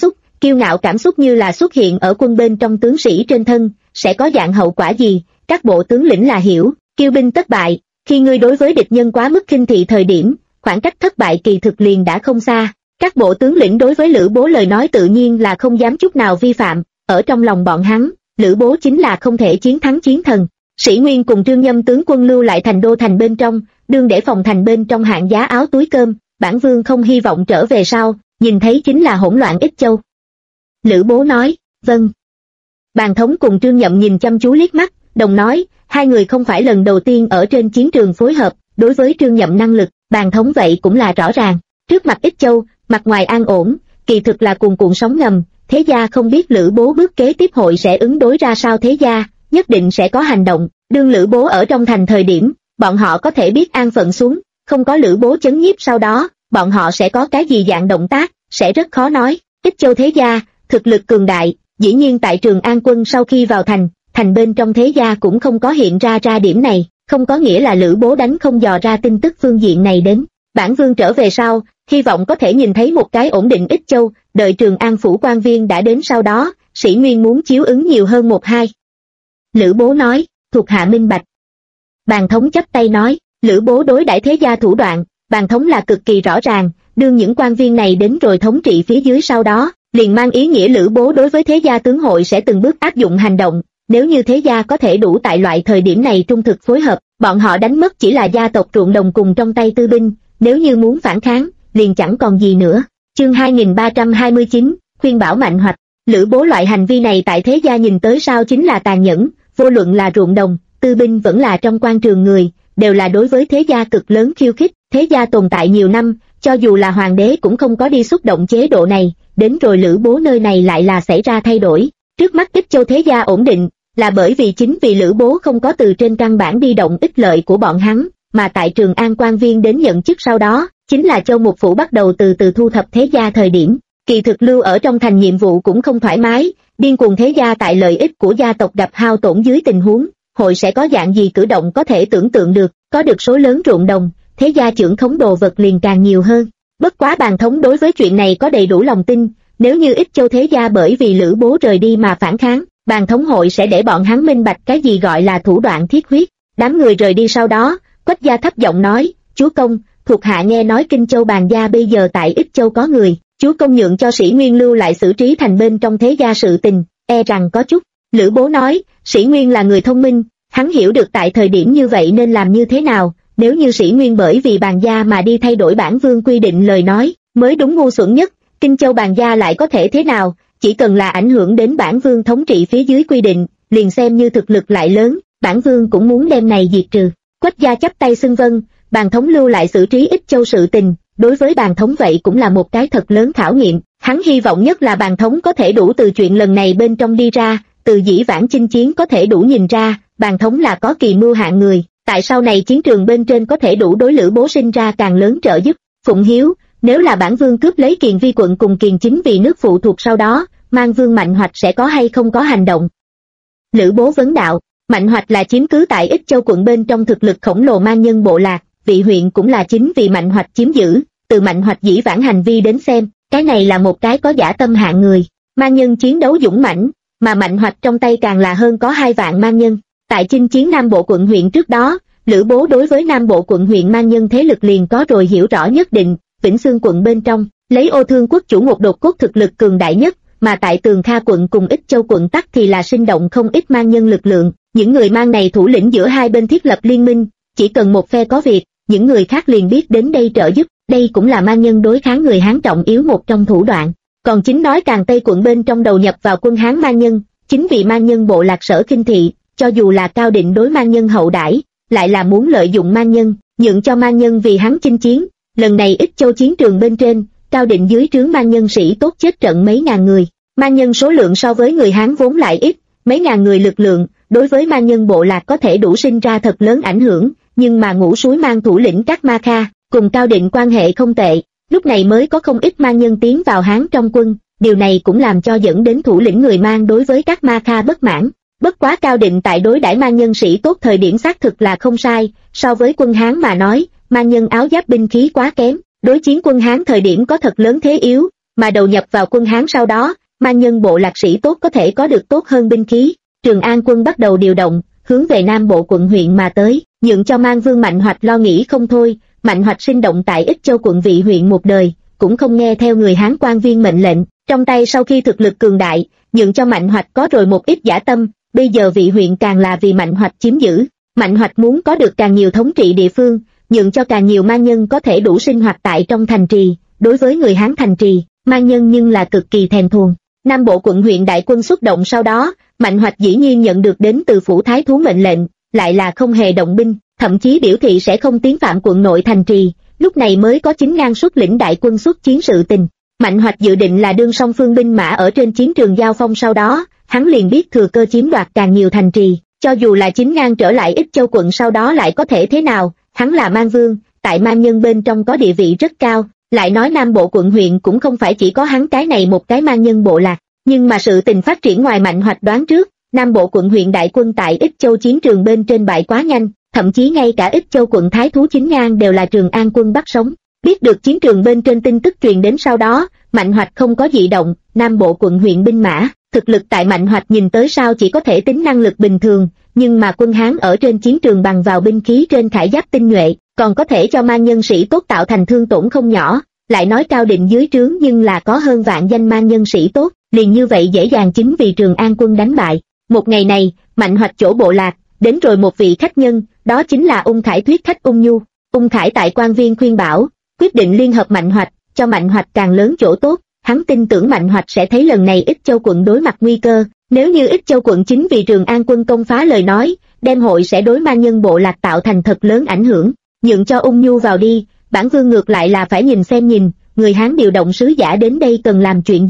ngạo cảm xúc như là xuất hiện ở quân bên trong tướng sĩ trên thân, sẽ có dạng hậu quả gì, các bộ tướng lĩnh là hiểu, kiêu binh tất bại, khi ngươi đối với địch nhân quá mức khinh thị thời điểm, khoảng cách thất bại kỳ thực liền đã không xa. Các bộ tướng lĩnh đối với Lữ Bố lời nói tự nhiên là không dám chút nào vi phạm, ở trong lòng bọn hắn, Lữ Bố chính là không thể chiến thắng chiến thần. Sĩ Nguyên cùng Trương Nhâm tướng quân lưu lại thành đô thành bên trong, đương để phòng thành bên trong hạng giá áo túi cơm, bản vương không hy vọng trở về sau, nhìn thấy chính là hỗn loạn Ích Châu. Lữ Bố nói, vâng. Bàn Thống cùng Trương Nhậm nhìn chăm chú liếc mắt, đồng nói, hai người không phải lần đầu tiên ở trên chiến trường phối hợp, đối với Trương Nhậm năng lực, Bàn Thống vậy cũng là rõ ràng. Trước mặt Ích Châu, mặt ngoài an ổn, kỳ thực là cuồn cuộn sóng ngầm, thế gia không biết Lữ Bố bước kế tiếp hội sẽ ứng đối ra sao, thế gia nhất định sẽ có hành động. Đương Lữ Bố ở trong thành thời điểm, bọn họ có thể biết an phận xuống, không có Lữ Bố chấn nhiếp sau đó, bọn họ sẽ có cái gì dạng động tác, sẽ rất khó nói. Ích Châu thế gia, thực lực cường đại, dĩ nhiên tại Trường An quân sau khi vào thành bên trong thế gia cũng không có hiện ra điểm này, không có nghĩa là Lữ Bố đánh không dò ra tin tức phương diện này đến. Bản vương trở về sau, hy vọng có thể nhìn thấy một cái ổn định Ích Châu, đợi Trường An phủ quan viên đã đến sau đó, Sĩ Nguyên muốn chiếu ứng nhiều hơn một hai. Lữ Bố nói, thuộc hạ minh bạch. Bàn Thống chắp tay nói, Lữ Bố đối đãi thế gia thủ đoạn, Bàn Thống là cực kỳ rõ ràng, đương những quan viên này đến rồi thống trị phía dưới sau đó, liền mang ý nghĩa Lữ Bố đối với thế gia tướng hội sẽ từng bước áp dụng hành động, nếu như thế gia có thể đủ tại loại thời điểm này trung thực phối hợp, bọn họ đánh mất chỉ là gia tộc ruộng đồng cùng trong tay tư binh, nếu như muốn phản kháng, liền chẳng còn gì nữa. Chương 2329, khuyên bảo mạnh hoạch. Lữ Bố loại hành vi này tại thế gia nhìn tới sao chính là tàn nhẫn, vô luận là ruộng đồng, tư binh vẫn là trong quan trường người, đều là đối với thế gia cực lớn khiêu khích. Thế gia tồn tại nhiều năm, cho dù là hoàng đế cũng không có đi xúc động chế độ này, đến rồi Lữ Bố nơi này lại là xảy ra thay đổi. Trước mắt Ích Châu thế gia ổn định, là bởi vì chính vì Lữ Bố không có từ trên căn bản đi động ích lợi của bọn hắn, mà tại Trường An quan viên đến nhận chức sau đó, chính là Châu Mục Phủ bắt đầu từ từ thu thập thế gia thời điểm. Kỳ thực lưu ở trong thành nhiệm vụ cũng không thoải mái, điên cuồng thế gia tại lợi ích của gia tộc gặp hao tổn dưới tình huống, hội sẽ có dạng gì cử động có thể tưởng tượng được, có được số lớn ruộng đồng, thế gia trưởng khống đồ vật liền càng nhiều hơn. Bất quá Bàn Thống đối với chuyện này có đầy đủ lòng tin, nếu như Ích Châu thế gia bởi vì Lữ Bố rời đi mà phản kháng, Bàn Thống hội sẽ để bọn hắn minh bạch cái gì gọi là thủ đoạn thiết huyết. Đám người rời đi sau đó, Quách gia thấp giọng nói, chúa công, thuộc hạ nghe nói Kinh Châu Bàn gia bây giờ tại Ích Châu có người, chúa công nhượng cho Sĩ Nguyên lưu lại xử trí thành bên trong thế gia sự tình, e rằng có chút. Lữ Bố nói, Sĩ Nguyên là người thông minh, hắn hiểu được tại thời điểm như vậy nên làm như thế nào, nếu như Sĩ Nguyên bởi vì Bàn gia mà đi thay đổi bản vương quy định lời nói, mới đúng ngu xuẩn nhất. Kinh Châu Bàn gia lại có thể thế nào, chỉ cần là ảnh hưởng đến bản vương thống trị phía dưới quy định, liền xem như thực lực lại lớn, bản vương cũng muốn đem này diệt trừ. Quách gia chắp tay xưng vâng, Bàn Thống lưu lại xử trí Ích Châu sự tình, đối với Bàn Thống vậy cũng là một cái thật lớn khảo nghiệm, hắn hy vọng nhất là Bàn Thống có thể đủ từ chuyện lần này bên trong đi ra, từ dĩ vãng chinh chiến có thể đủ nhìn ra, Bàn Thống là có kỳ mưu hạng người, tại sau này chiến trường bên trên có thể đủ đối Lữ Bố sinh ra càng lớn trợ giúp. Phụng Hiếu, nếu là bản vương cướp lấy Kiền Vi quận cùng Kiền Chính vì nước phụ thuộc sau đó, Mang Vương Mạnh Hoạch sẽ có hay không có hành động? Lữ Bố vấn đạo, Mạnh Hoạch là chiếm cứ tại Ích Châu quận bên trong thực lực khổng lồ mang nhân bộ lạc, vị huyện cũng là chính vì Mạnh Hoạch chiếm giữ, từ Mạnh Hoạch dĩ vãng hành vi đến xem, cái này là một cái có dã tâm hạng người, mang nhân chiến đấu dũng mãnh, mà Mạnh Hoạch trong tay càng là hơn có 2 vạn mang nhân. Tại chinh chiến Nam Bộ quận huyện trước đó, Lữ Bố đối với Nam Bộ quận huyện mang nhân thế lực liền có rồi hiểu rõ nhất định. Vĩnh Xương quận bên trong, lấy Ô Thương quốc chủ một đột cốt thực lực cường đại nhất, mà tại Tường Kha quận cùng Ích Châu quận tắc thì là sinh động không ít mang nhân lực lượng, những người mang này thủ lĩnh giữa hai bên thiết lập liên minh, chỉ cần một phe có việc, những người khác liền biết đến đây trợ giúp, đây cũng là mang nhân đối kháng người Hán trọng yếu một trong thủ đoạn. Còn chính nói Càn Tây quận bên trong đầu nhập vào quân Hán mang nhân, chính vì mang nhân bộ lạc Sở Kinh Thị, cho dù là Cao Định đối mang nhân hậu đãi, lại là muốn lợi dụng mang nhân, nhượng cho mang nhân vì hắn chinh chiến. Lần này Ích Châu chiến trường bên trên, Cao Định dưới trướng mang nhân sĩ tốt chết trận mấy ngàn người, mang nhân số lượng so với người Hán vốn lại ít, mấy ngàn người lực lượng, đối với mang nhân bộ lạc có thể đủ sinh ra thật lớn ảnh hưởng, nhưng mà Ngũ Suối mang thủ lĩnh các Ma Kha, cùng Cao Định quan hệ không tệ, lúc này mới có không ít mang nhân tiến vào Hán trong quân, điều này cũng làm cho dẫn đến thủ lĩnh người mang đối với các Ma Kha bất mãn. Bất quá Cao Định tại đối đãi mang nhân sĩ tốt thời điểm xác thực là không sai, so với quân Hán mà nói, mang nhân áo giáp binh khí quá kém, đối chiến quân Hán thời điểm có thật lớn thế yếu, mà đầu nhập vào quân Hán sau đó, mang nhân bộ lạc sĩ tốt có thể có được tốt hơn binh khí. Trường An quân bắt đầu điều động, hướng về Nam Bộ quận huyện mà tới, nhượng cho Mang Vương Mạnh Hoạch lo nghĩ không thôi. Mạnh Hoạch sinh động tại Ích Châu quận vị huyện một đời, cũng không nghe theo người Hán quan viên mệnh lệnh, trong tay sau khi thực lực cường đại, nhượng cho Mạnh Hoạch có rồi một ít dã tâm, bây giờ vị huyện càng là vì Mạnh Hoạch chiếm giữ. Mạnh Hoạch muốn có được càng nhiều thống trị địa phương, nhượng cho càng nhiều mang nhân có thể đủ sinh hoạt tại trong thành trì. Đối với người Hán thành trì, mang nhân nhưng là cực kỳ thèm thuồng. Nam Bộ quận huyện đại quân xuất động sau đó, Mạnh Hoạch dĩ nhiên nhận được đến từ phủ thái thú mệnh lệnh, lại là không hề động binh, thậm chí biểu thị sẽ không tiến phạm quận nội thành trì, lúc này mới có chính ngang xuất lĩnh đại quân xuất chiến sự tình. Mạnh Hoạch dự định là đương song phương binh mã ở trên chiến trường giao phong sau đó, hắn liền biết thừa cơ chiếm đoạt càng nhiều thành trì, cho dù là chính ngang trở lại Ích Châu quận sau đó lại có thể thế nào, hắn là mang vương, tại mang nhân bên trong có địa vị rất cao, lại nói Nam Bộ quận huyện cũng không phải chỉ có hắn cái này một cái mang nhân bộ lạc, nhưng mà sự tình phát triển ngoài Mạnh Hoạch đoán trước, Nam Bộ quận huyện đại quân tại Ích Châu chiến trường bên trên bại quá nhanh, thậm chí ngay cả Ích Châu quận thái thú chính ngang đều là Trường An quân bắt sống. Biết được chiến trường bên trên tin tức truyền đến sau đó, Mạnh Hoạch không có dị động, Nam Bộ quận huyện binh mã, thực lực tại Mạnh Hoạch nhìn tới sao chỉ có thể tính năng lực bình thường, nhưng mà quân Hán ở trên chiến trường bằng vào binh khí trên khải giáp tinh nhuệ, còn có thể cho mang nhân sĩ tốt tạo thành thương tổn không nhỏ, lại nói Cao Định dưới trướng nhưng là có hơn vạn danh mang nhân sĩ tốt, liền như vậy dễ dàng chính vì Trường An quân đánh bại. Một ngày này, Mạnh Hoạch chỗ bộ lạc, đến rồi một vị khách nhân, đó chính là Ung Khải thuyết khách Ung Nhu. Ung Khải tại quan viên khuyên bảo, quyết định liên hợp Mạnh Hoạch, cho Mạnh Hoạch càng lớn chỗ tốt, hắn tin tưởng Mạnh Hoạch sẽ thấy lần này Ích Châu quận đối mặt nguy cơ, nếu như Ích Châu quận chính vì Trường An quân công phá lời nói, đem hội sẽ đối mang nhân bộ lạc tạo thành thật lớn ảnh hưởng, nhượng cho Ung Nhu vào đi, bản vương ngược lại là phải nhìn xem người Hán điều động sứ giả đến đây cần làm chuyện gì.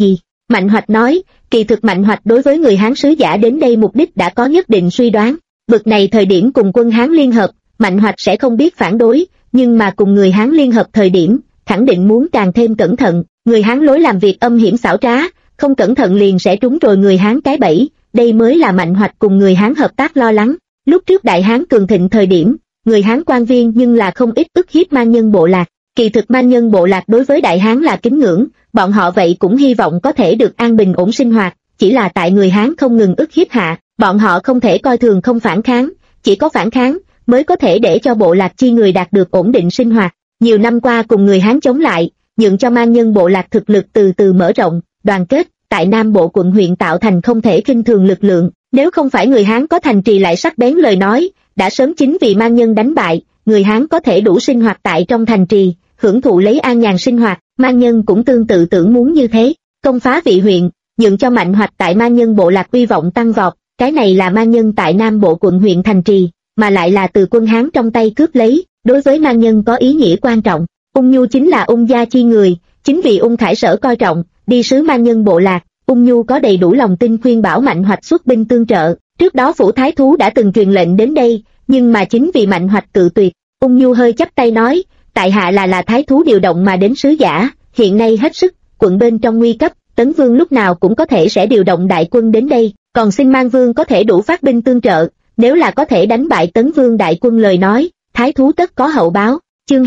Mạnh Hoạch nói, kỳ thực Mạnh Hoạch đối với người Hán sứ giả đến đây mục đích đã có nhất định suy đoán. Bực này thời điểm cùng quân Hán liên hợp, Mạnh Hoạch sẽ không biết phản đối, nhưng mà cùng người Hán liên hợp thời điểm, khẳng định muốn càng thêm cẩn thận. Người Hán lối làm việc âm hiểm xảo trá, không cẩn thận liền sẽ trúng rồi người Hán cái bẫy, đây mới là Mạnh Hoạch cùng người Hán hợp tác lo lắng. Lúc trước Đại Hán cường thịnh thời điểm, người Hán quan viên nhưng là không ít ức hiếp man nhân bộ lạc. Kỳ thực man nhân bộ lạc đối với Đại Hán là kính ngưỡng, bọn họ vậy cũng hy vọng có thể được an bình ổn sinh hoạt, chỉ là tại người Hán không ngừng ức hiếp hạ, bọn họ không thể coi thường không phản kháng, chỉ có phản kháng mới có thể để cho bộ lạc chi người đạt được ổn định sinh hoạt. Nhiều năm qua cùng người Hán chống lại, nhượng cho man nhân bộ lạc thực lực từ từ mở rộng, đoàn kết, tại Nam Bộ quận huyện tạo thành không thể khinh thường lực lượng. Nếu không phải người Hán có thành trì lại sắc bén lời nói, đã sớm chính vì man nhân đánh bại, người Hán có thể đủ sinh hoạt tại trong thành trì, hưởng thụ lấy an nhàn sinh hoạt, man nhân cũng tương tự tưởng muốn như thế. Công phá vị huyện, nhượng cho Mạnh Hoạch tại man nhân bộ lạc uy vọng tăng vọt, cái này là man nhân tại Nam Bộ quận huyện thành trì, mà lại là từ quân Hán trong tay cướp lấy, đối với man nhân có ý nghĩa quan trọng. Ung Nhu chính là Ung gia chi người, chính vì Ung Khải Sở coi trọng, đi sứ man nhân bộ lạc, Ung Nhu có đầy đủ lòng tin khuyên bảo Mạnh Hoạch xuất binh tương trợ. Trước đó phủ thái thú đã từng truyền lệnh đến đây, nhưng mà chính vì Mạnh Hoạch cự tuyệt, Ung Nhu hơi chắp tay nói, tại hạ là thái thú điều động mà đến sứ giả, hiện nay hết sức, quận bên trong nguy cấp, Tấn Vương lúc nào cũng có thể sẽ điều động đại quân đến đây, còn xin Man Vương có thể đủ phát binh tương trợ, nếu là có thể đánh bại Tấn Vương đại quân lời nói, thái thú tất có hậu báo. Chương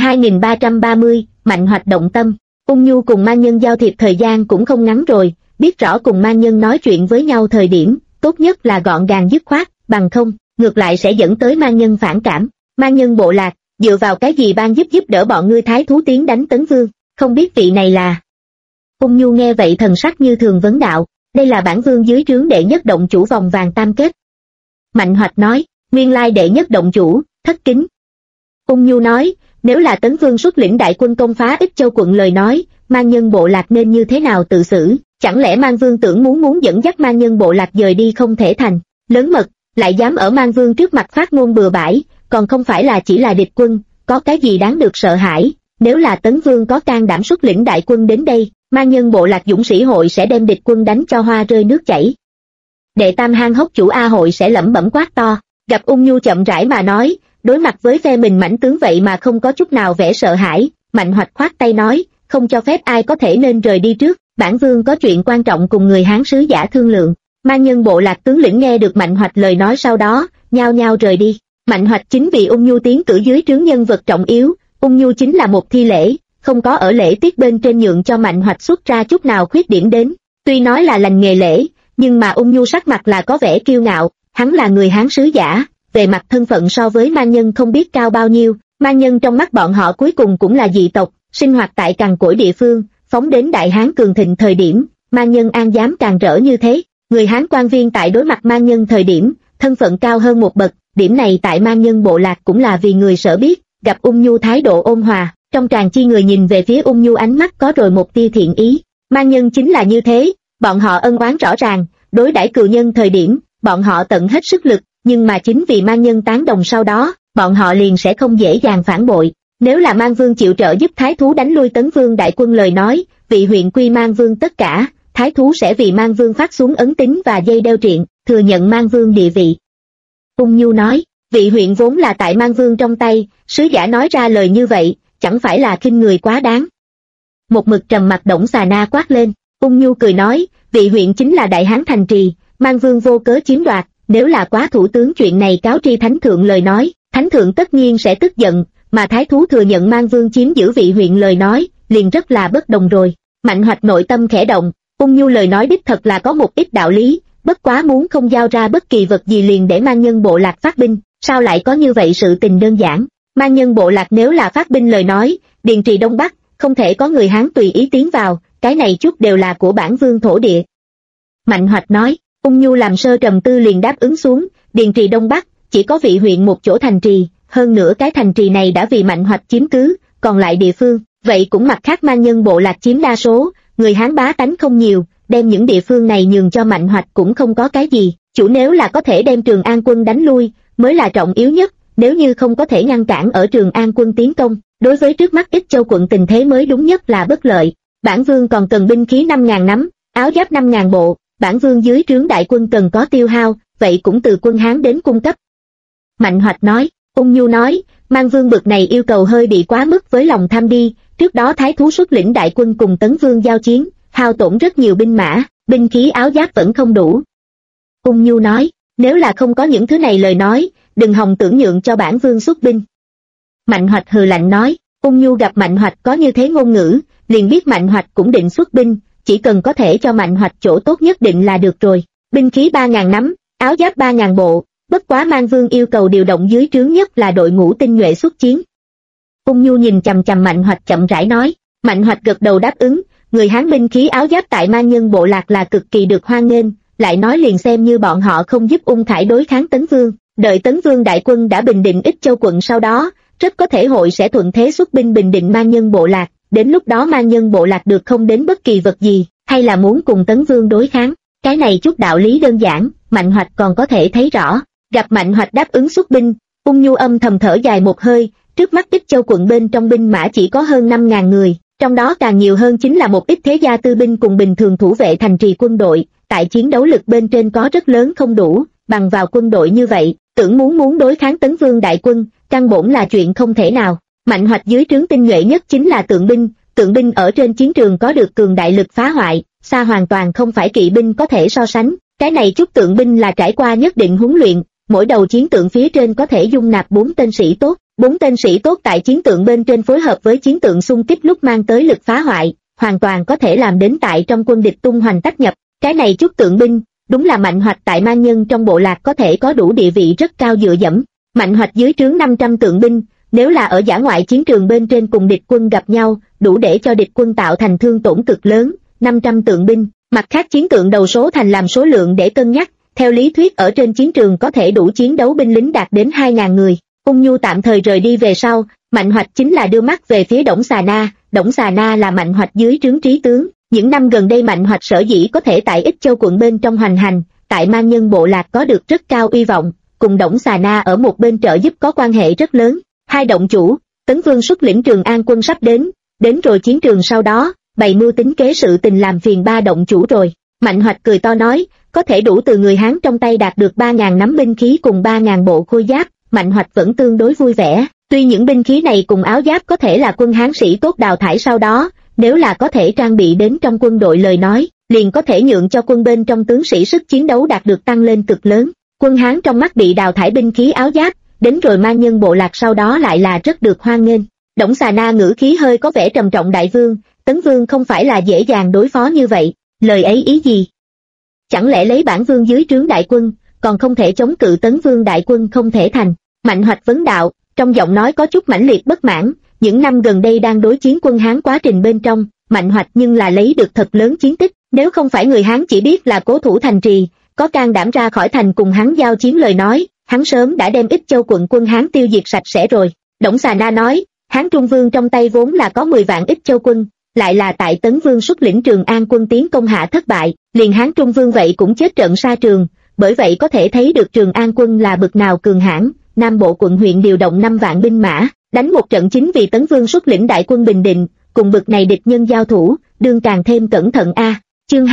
2330, Mạnh Hoạch động tâm. Ung Nhu cùng man nhân giao thiệp thời gian cũng không ngắn rồi, biết rõ cùng man nhân nói chuyện với nhau thời điểm, tốt nhất là gọn gàng dứt khoát, bằng không, ngược lại sẽ dẫn tới man nhân phản cảm. Man nhân bộ lạc, dựa vào cái gì ban giúp đỡ bọn ngươi thái thú tiến đánh Tấn Vương, không biết vị này là... Ung Nhu nghe vậy thần sắc như thường vấn đạo, đây là bản vương dưới trướng đệ nhất động chủ vòng vàng tam kết. Mạnh Hoạch nói, nguyên lai đệ nhất động chủ, thất kính. Ung Nhu nói, nếu là Tấn Vương xuất lĩnh đại quân công phá Ích Châu quận lời nói, man nhân bộ lạc nên như thế nào tự xử, chẳng lẽ Man Vương tưởng muốn dẫn dắt man nhân bộ lạc dời đi không thể thành, lớn mật, lại dám ở Man Vương trước mặt phát ngôn bừa bãi, còn không phải là chỉ là địch quân, có cái gì đáng được sợ hãi, nếu là Tấn Vương có can đảm xuất lĩnh đại quân đến đây, man nhân bộ lạc dũng sĩ hội sẽ đem địch quân đánh cho hoa rơi nước chảy. Đệ tam hang hốc chủ A hội sẽ lẩm bẩm quát to, gặp Ung Nhu chậm rãi mà nói, đối mặt với phe mình mãnh tướng vậy mà không có chút nào vẻ sợ hãi, Mạnh Hoạch khoát tay nói, không cho phép ai có thể nên rời đi trước, bản vương có chuyện quan trọng cùng người Hán sứ giả thương lượng. Man nhân bộ lạc tướng lĩnh nghe được Mạnh Hoạch lời nói sau đó, nhao nhao rời đi. Mạnh Hoạch chính vì Ung Nhu tiến cử dưới trướng nhân vật trọng yếu, Ung Nhu chính là một thi lễ, không có ở lễ tiết bên trên nhượng cho Mạnh Hoạch xuất ra chút nào khuyết điểm đến. Tuy nói là lành nghề lễ, nhưng mà Ung Nhu sắc mặt là có vẻ kiêu ngạo, hắn là người Hán sứ giả, về mặt thân phận so với man nhân không biết cao bao nhiêu, man nhân trong mắt bọn họ cuối cùng cũng là dị tộc, sinh hoạt tại cằn cỗi địa phương, phóng đến Đại Hán cường thịnh thời điểm, man nhân an dám càng rỡ như thế. Người Hán quan viên tại đối mặt man nhân thời điểm, thân phận cao hơn một bậc, điểm này tại man nhân bộ lạc cũng là vì người sở biết. Gặp Ung Nhu thái độ ôn hòa, trong tràng chi người nhìn về phía Ung Nhu ánh mắt có rồi một tia thiện ý. Man nhân chính là như thế, bọn họ ân oán rõ ràng, đối đãi cừu nhân thời điểm, bọn họ tận hết sức lực, nhưng mà chính vì man nhân tán đồng sau đó, bọn họ liền sẽ không dễ dàng phản bội. Nếu là Man Vương chịu trợ giúp thái thú đánh lui Tấn Vương đại quân lời nói, vị huyện quy Man Vương tất cả, thái thú sẽ vì Man Vương phát xuống ấn tín và dây đeo triện, thừa nhận Man Vương địa vị. Ung Nhu nói, vị huyện vốn là tại Man Vương trong tay, sứ giả nói ra lời như vậy, chẳng phải là khinh người quá đáng. Một mực trầm mặt Đổng Xà Na quát lên, Ung Nhu cười nói, vị huyện chính là Đại Hán thành trì, Man Vương vô cớ chiếm đoạt, nếu là quá thủ tướng chuyện này cáo tri thánh thượng lời nói, thánh thượng tất nhiên sẽ tức giận, mà thái thú thừa nhận Man Vương chiếm giữ vị huyện lời nói, liền rất là bất đồng rồi. Mạnh Hoạch nội tâm khẽ động, Ung Nhu lời nói đích thật là có một ít đạo lý, bất quá muốn không giao ra bất kỳ vật gì liền để man nhân bộ lạc phát binh, sao lại có như vậy sự tình đơn giản. Man nhân bộ lạc nếu là phát binh lời nói, điền trì Đông Bắc, không thể có người Hán tùy ý tiến vào, cái này chút đều là của bản vương thổ địa. Mạnh Hoạch nói, Ung Nhu làm sơ trầm tư liền đáp ứng xuống, điền trì Đông Bắc, chỉ có vị huyện một chỗ thành trì, hơn nữa cái thành trì này đã vì Mạnh Hoạch chiếm cứ, còn lại địa phương, vậy cũng mặt khác man nhân bộ lạc chiếm đa số, người Hán bá tánh không nhiều, đem những địa phương này nhường cho Mạnh Hoạch cũng không có cái gì, chủ nếu là có thể đem Trường An quân đánh lui, mới là trọng yếu nhất, nếu như không có thể ngăn cản ở Trường An quân tiến công, đối với trước mắt Ích Châu quận tình thế mới đúng nhất là bất lợi. Bản vương còn cần binh khí 5.000 nắm, áo giáp 5.000 bộ, bản vương dưới trướng đại quân cần có tiêu hao, vậy cũng từ quân Hán đến cung cấp. Mạnh Hoạch nói. Ung nhu nói, Mang vương bực này yêu cầu hơi bị quá mức với lòng tham đi, trước đó Thái thú xuất lĩnh đại quân cùng Tấn vương giao chiến, hao tổn rất nhiều binh mã, binh khí áo giáp vẫn không đủ. Ung nhu nói, nếu là không có những thứ này lời nói, đừng hòng tưởng nhượng cho bản vương xuất binh. Mạnh Hoạch hừ lạnh nói. Ung nhu gặp Mạnh Hoạch có như thế ngôn ngữ, liền biết Mạnh Hoạch cũng định xuất binh, chỉ cần có thể cho Mạnh Hoạch chỗ tốt nhất định là được rồi. Binh khí 3.000 nắm, áo giáp 3.000 bộ, bất quá Mang vương yêu cầu điều động dưới trướng nhất là đội ngũ tinh nhuệ xuất chiến. Ung nhu nhìn chằm chằm Mạnh Hoạch chậm rãi nói. Mạnh Hoạch gật đầu đáp ứng, người Hán binh khí áo giáp tại Man Nhân bộ lạc là cực kỳ được hoan nghênh, lại nói liền xem như bọn họ không giúp Ung Khải đối kháng Tấn vương, đợi Tấn vương đại quân đã bình định Ích Châu quận sau đó, rất có thể hội sẽ thuận thế xuất binh bình định Man Nhân bộ lạc, đến lúc đó Man Nhân bộ lạc được không đến bất kỳ vật gì, hay là muốn cùng Tấn vương đối kháng, cái này chút đạo lý đơn giản, Mạnh Hoạch còn có thể thấy rõ. Gặp Mạnh Hoạch đáp ứng xuất binh, Ung nhu âm thầm thở dài một hơi, trước mắt Ích Châu quận bên trong binh mã chỉ có hơn 5.000 người, trong đó càng nhiều hơn chính là một ít thế gia tư binh cùng bình thường thủ vệ thành trì quân đội, tại chiến đấu lực bên trên có rất lớn không đủ, bằng vào quân đội như vậy, tưởng muốn đối kháng Tấn vương đại quân, căn bổn là chuyện không thể nào. Mạnh Hoạch dưới trướng tinh nhuệ nhất chính là tượng binh ở trên chiến trường có được cường đại lực phá hoại, xa hoàn toàn không phải kỵ binh có thể so sánh, cái này chút tượng binh là trải qua nhất định huấn luyện, mỗi đầu chiến tượng phía trên có thể dung nạp 4 tên sĩ tốt, 4 tên sĩ tốt tại chiến tượng bên trên phối hợp với chiến tượng xung kích lúc mang tới lực phá hoại, hoàn toàn có thể làm đến tại trong quân địch tung hoành tách nhập, cái này chút tượng binh, đúng là Mạnh Hoạch tại Man Nhân trong bộ lạc có thể có đủ địa vị rất cao dựa dẫm. Mạnh Hoạch dưới trướng 500 tượng binh, nếu là ở dã ngoại chiến trường bên trên cùng địch quân gặp nhau, đủ để cho địch quân tạo thành thương tổn cực lớn, 500 tượng binh, mặt khác chiến tượng đầu số thành làm số lượng để cân nhắc, theo lý thuyết ở trên chiến trường có thể đủ chiến đấu binh lính đạt đến 2.000 người. Ung nhu tạm thời rời đi về sau, Mạnh Hoạch chính là đưa mắt về phía Đổng Xà Na, Đổng Xà Na là Mạnh Hoạch dưới trướng trí tướng, những năm gần đây Mạnh Hoạch sở dĩ có thể tại Ích Châu quận bên trong hoành hành, tại Man Nhân bộ lạc có được rất cao uy vọng, cùng Đổng Xà Na ở một bên trợ giúp có quan hệ rất lớn. Hai động chủ, Tấn vương xuất lĩnh Trường An quân sắp đến rồi chiến trường sau đó, bày mưu tính kế sự tình làm phiền ba động chủ rồi. Mạnh Hoạch cười to nói, có thể đủ từ người Hán trong tay đạt được 3.000 nắm binh khí cùng 3.000 bộ khôi giáp, Mạnh Hoạch vẫn tương đối vui vẻ, tuy những binh khí này cùng áo giáp có thể là quân Hán sĩ tốt đào thải sau đó, nếu là có thể trang bị đến trong quân đội lời nói, liền có thể nhượng cho quân bên trong tướng sĩ sức chiến đấu đạt được tăng lên cực lớn. Quân Hán trong mắt bị đào thải binh khí áo giáp, đến rồi Man Nhân bộ lạc sau đó lại là rất được hoan nghênh. Đổng Xà Na ngữ khí hơi có vẻ trầm trọng, đại vương, Tấn vương không phải là dễ dàng đối phó như vậy, lời ấy ý gì? Chẳng lẽ lấy bản vương dưới trướng đại quân, còn không thể chống cự Tấn vương đại quân không thể thành? Mạnh Hoạch vấn đạo, trong giọng nói có chút mãnh liệt bất mãn, những năm gần đây đang đối chiến quân Hán quá trình bên trong, Mạnh Hoạch nhưng là lấy được thật lớn chiến tích, nếu không phải người Hán chỉ biết là cố thủ thành trì, có can đảm ra khỏi thành cùng hắn giao chiến lời nói, hắn sớm đã đem Ích Châu quận quân Hán tiêu diệt sạch sẽ rồi. Đổng Xà Na nói, Hán Trung Vương trong tay vốn là có 10 vạn Ích Châu quân, lại là tại Tấn Vương xuất lĩnh Trường An quân tiến công hạ thất bại, liền Hán Trung Vương vậy cũng chết trận sa trường, bởi vậy có thể thấy được Trường An quân là bực nào cường hãn. Nam Bộ quận huyện điều động 5 vạn binh mã, đánh một trận chính vì Tấn Vương xuất lĩnh đại quân bình định, cùng bực này địch nhân giao thủ, đương càng thêm cẩn thận a. Chương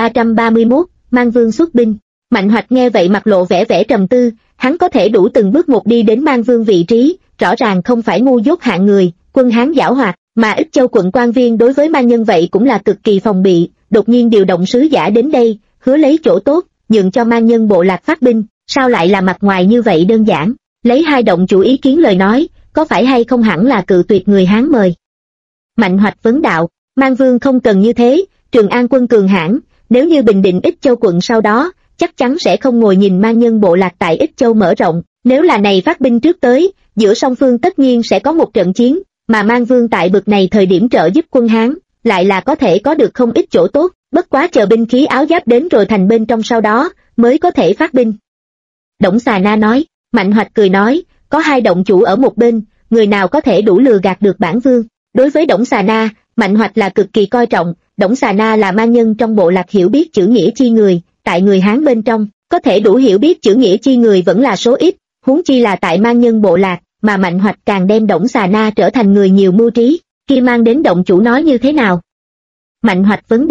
2331, Man Vương xuất binh. Mạnh Hoạch nghe vậy mặt lộ vẻ trầm tư, hắn có thể đủ từng bước một đi đến Man Vương vị trí, rõ ràng không phải ngu dốt hạng người, quân Hán giảo hoạt, mà Ích Châu quận quan viên đối với Man Nhân vậy cũng là cực kỳ phòng bị, đột nhiên điều động sứ giả đến đây, hứa lấy chỗ tốt, nhượng cho Man Nhân bộ lạc phát binh, sao lại là mặt ngoài như vậy đơn giản? Lấy hai động chủ ý kiến lời nói, có phải hay không hẳn là cự tuyệt người Hán mời? Mạnh Hoạch vấn đạo, Man Vương không cần như thế, Trường An quân cường hãn, nếu như bình định Ích Châu quận sau đó, chắc chắn sẽ không ngồi nhìn Man Nhân bộ lạc tại Ích Châu mở rộng, nếu là này phát binh trước tới, giữa song phương tất nhiên sẽ có một trận chiến, mà Man Vương tại bực này thời điểm trợ giúp quân Hán, lại là có thể có được không ít chỗ tốt, bất quá chờ binh khí áo giáp đến rồi thành bên trong sau đó, mới có thể phát binh. Đổng Xà Na nói. Mạnh Hoạch cười nói, có hai động chủ ở một bên, người nào có thể đủ lừa gạt được bản vương? Đối với Đổng Xà Na, Mạnh Hoạch là cực kỳ coi trọng, Đổng Xà Na là Man Nhân trong bộ lạc hiểu biết chữ nghĩa chi người, tại người Hán bên trong, có thể đủ hiểu biết chữ nghĩa chi người vẫn là số ít, huống chi là tại Man Nhân bộ lạc, mà Mạnh Hoạch càng đem Đổng Xà Na trở thành người nhiều mưu trí, kia mang đến động chủ nói như thế nào? Mạnh Hoạch vấn đạo,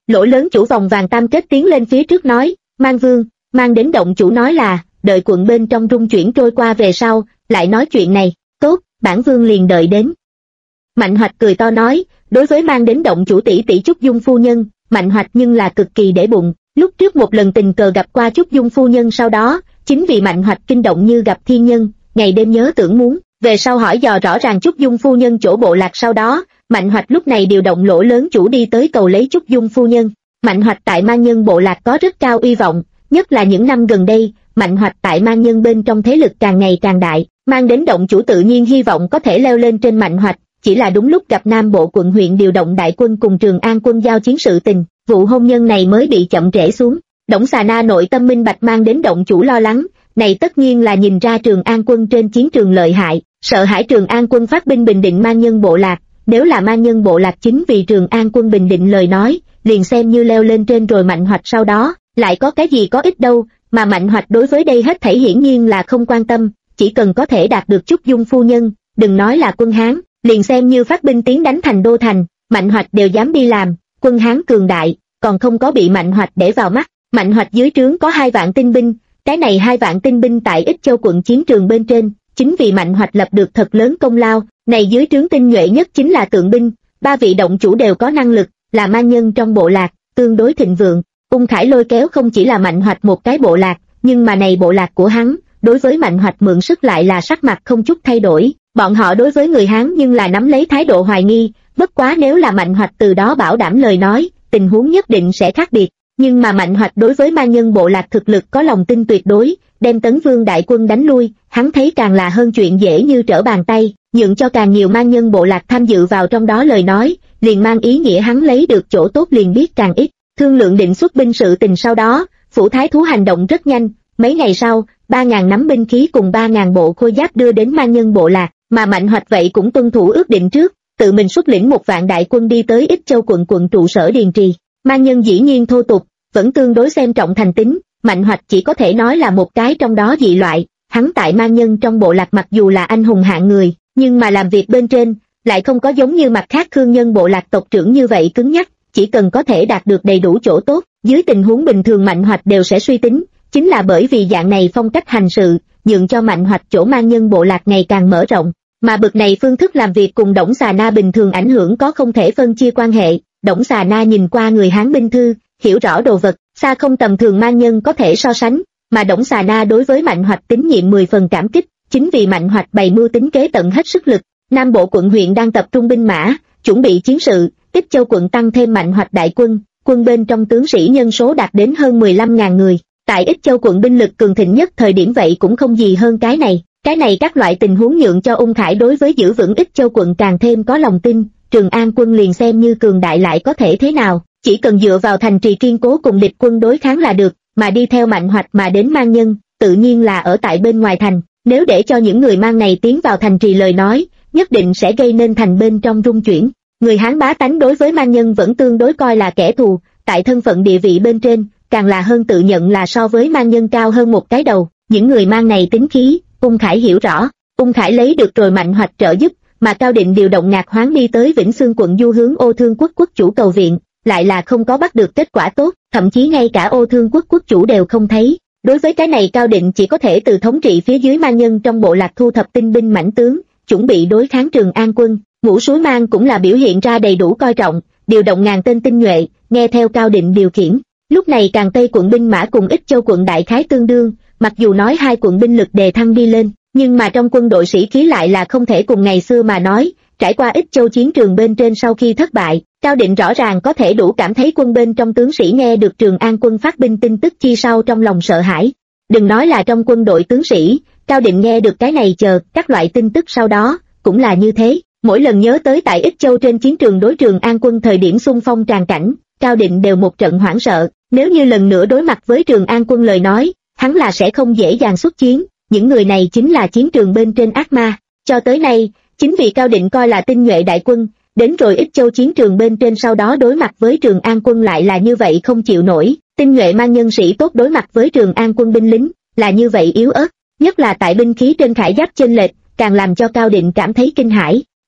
Lỗ lớn chủ vòng vàng tam kết tiến lên phía trước nói, Mang Vương, mang đến động chủ nói là, đợi quận bên trong rung chuyển trôi qua về sau, lại nói chuyện này, tốt, bản Vương liền đợi đến. Mạnh Hoạch cười to nói, đối với mang đến động chủ tỷ tỷ Trúc Dung phu nhân, Mạnh Hoạch nhưng là cực kỳ để bụng, lúc trước một lần tình cờ gặp qua Trúc Dung phu nhân sau đó, chính vì Mạnh Hoạch kinh động như gặp thiên nhân, ngày đêm nhớ tưởng muốn, về sau hỏi dò rõ ràng Trúc Dung phu nhân chỗ bộ lạc sau đó, Mạnh Hoạch lúc này điều động Lỗ lớn chủ đi tới cầu lấy Trúc Dung phu nhân. Mạnh Hoạch tại mang nhân bộ lạc có rất cao uy vọng, nhất là những năm gần đây, Mạnh Hoạch tại mang nhân bên trong thế lực càng ngày càng đại, mang đến động chủ tự nhiên hy vọng có thể leo lên trên Mạnh Hoạch, chỉ là đúng lúc gặp Nam Bộ quận huyện điều động đại quân cùng Trường An quân giao chiến sự tình, vụ hôn nhân này mới bị chậm trễ xuống. Đổng Xà Na nội tâm minh bạch mang đến động chủ lo lắng, này tất nhiên là nhìn ra Trường An quân trên chiến trường lợi hại, sợ hãi Trường An quân phát binh bình định mang nhân bộ lạc, nếu là mang nhân bộ lạc chính vì Trường An quân bình định lời nói, liền xem như leo lên trên rồi Mạnh Hoạch sau đó, lại có cái gì có ích đâu, mà Mạnh Hoạch đối với đây hết thảy hiển nhiên là không quan tâm, chỉ cần có thể đạt được Trúc Dung phu nhân, đừng nói là quân Hán, liền xem như phát binh tiến đánh thành đô thành, Mạnh Hoạch đều dám đi làm, quân Hán cường đại, còn không có bị Mạnh Hoạch để vào mắt. Mạnh Hoạch dưới trướng có 2 vạn tinh binh, cái này 2 vạn tinh binh tại Ích Châu quận chiến trường bên trên, chính vì Mạnh Hoạch lập được thật lớn công lao, này dưới trướng tinh nhuệ nhất chính là tượng binh, 3 vị động chủ đều có năng lực, là mang nhân trong bộ lạc, tương đối thịnh vượng. Ung Khải lôi kéo không chỉ là Mạnh Hoạch một cái bộ lạc, nhưng mà này bộ lạc của hắn, đối với Mạnh Hoạch mượn sức lại là sắc mặt không chút thay đổi, bọn họ đối với người Hán nhưng là nắm lấy thái độ hoài nghi, bất quá nếu là Mạnh Hoạch từ đó bảo đảm lời nói, tình huống nhất định sẽ khác biệt. Nhưng mà Mạnh Hoạch đối với mang nhân bộ lạc thực lực có lòng tin tuyệt đối, đem Tấn Vương đại quân đánh lui, hắn thấy càng là hơn chuyện dễ như trở bàn tay, nhượng cho càng nhiều mang nhân bộ lạc tham dự vào trong đó lời nói, liền mang ý nghĩa hắn lấy được chỗ tốt liền biết càng ít. Thương lượng định xuất binh sự tình sau đó, phủ thái thú hành động rất nhanh, mấy ngày sau, 3.000 nắm binh khí cùng 3.000 bộ khôi giáp đưa đến mang nhân bộ lạc, mà Mạnh Hoạch vậy cũng tuân thủ ước định trước, tự mình xuất lĩnh 1 vạn đại quân đi tới Ích Châu quận trụ sở Điền Trì. Mang nhân dĩ nhiên thô tục, vẫn tương đối xem trọng thành tính, Mạnh Hoạch chỉ có thể nói là một cái trong đó dị loại, hắn tại mang nhân trong bộ lạc mặc dù là anh hùng hạng người, nhưng mà làm việc bên trên, lại không có giống như mặt khác Khương nhân bộ lạc tộc trưởng như vậy cứng nhắc, chỉ cần có thể đạt được đầy đủ chỗ tốt, dưới tình huống bình thường Mạnh Hoạch đều sẽ suy tính, chính là bởi vì dạng này phong cách hành sự, nhượng cho Mạnh Hoạch chỗ mang nhân bộ lạc ngày càng mở rộng, mà bực này phương thức làm việc cùng Đổng Xà Na bình thường ảnh hưởng có không thể phân chia quan hệ. Đổng Xà Na nhìn qua người Hán binh thư, hiểu rõ đồ vật, xa không tầm thường mang nhân có thể so sánh, mà Đổng Xà Na đối với Mạnh Hoạch tín nhiệm 10 phần cảm kích, chính vì Mạnh Hoạch bày mưu tính kế tận hết sức lực. Nam Bộ quận huyện đang tập trung binh mã, chuẩn bị chiến sự, Ích Châu quận tăng thêm Mạnh Hoạch đại quân, quân bên trong tướng sĩ nhân số đạt đến hơn 15.000 người, tại Ích Châu quận binh lực cường thịnh nhất thời điểm vậy cũng không gì hơn cái này các loại tình huống nhượng cho Ung Khải đối với giữ vững Ích Châu quận càng thêm có lòng tin. Trường An quân liền xem như cường đại lại có thể thế nào, chỉ cần dựa vào thành trì kiên cố cùng địch quân đối kháng là được, mà đi theo Mạnh Hoạch mà đến mang nhân, tự nhiên là ở tại bên ngoài thành, nếu để cho những người mang này tiến vào thành trì lời nói, nhất định sẽ gây nên thành bên trong rung chuyển. Người Hán bá tánh đối với mang nhân vẫn tương đối coi là kẻ thù, tại thân phận địa vị bên trên, càng là hơn tự nhận là so với mang nhân cao hơn một cái đầu, những người mang này tính khí, Ung Khải hiểu rõ, Ung Khải lấy được rồi Mạnh Hoạch trợ giúp, mà Cao Định điều động Ngạc Hoáng đi tới Vĩnh Xương quận du hướng Ô Thương quốc quốc chủ cầu viện, lại là không có bắt được kết quả tốt, thậm chí ngay cả Ô Thương quốc quốc chủ đều không thấy. Đối với cái này Cao Định chỉ có thể từ thống trị phía dưới mang nhân trong bộ lạc thu thập tinh binh mãnh tướng, chuẩn bị đối kháng Trường An quân. Ngũ Suối Mang cũng là biểu hiện ra đầy đủ coi trọng, điều động ngàn tên tinh nhuệ, nghe theo Cao Định điều khiển. Lúc này Càn Tây quận binh mã cùng Ích Châu quận đại khái tương đương, mặc dù nói 2 quận binh lực đề thăng đi lên, nhưng mà trong quân đội sĩ khí lại là không thể cùng ngày xưa mà nói. Trải qua Ích Châu chiến trường bên trên sau khi thất bại, Cao Định rõ ràng có thể đủ cảm thấy quân bên trong tướng sĩ nghe được Trường An quân phát binh tin tức chi sau trong lòng sợ hãi. Đừng nói là trong quân đội tướng sĩ, Cao Định nghe được cái này các loại tin tức sau đó, cũng là như thế. Mỗi lần nhớ tới tại Ích Châu trên chiến trường đối Trường An quân thời điểm xung phong tràn cảnh, Cao Định đều một trận hoảng sợ, nếu như lần nữa đối mặt với Trường An quân lời nói, hắn là sẽ không dễ dàng xuất chiến, những người này chính là chiến trường bên trên ác ma. Cho tới nay, chính vì Cao Định coi là tinh nhuệ đại quân, đến rồi Ích Châu chiến trường bên trên sau đó đối mặt với Trường An quân lại là như vậy không chịu nổi, tinh nhuệ mang nhân sĩ tốt đối mặt với Trường An quân binh lính, là như vậy yếu ớt, nhất là tại binh khí trên khải giáp chênh lệch, càng làm cho Cao Định cảm thấy kinh hãi.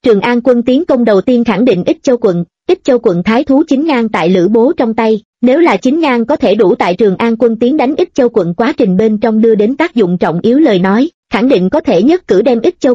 Trường An quân tiến công đầu tiên khẳng định Ích Châu quận thái thú chính ngang tại Lữ Bố trong tay, nếu là chính ngang có thể đủ tại Trường An quân tiến đánh Ích Châu quận quá trình bên trong đưa đến tác dụng trọng yếu lời nói, khẳng định có thể nhất cử đem Ích Châu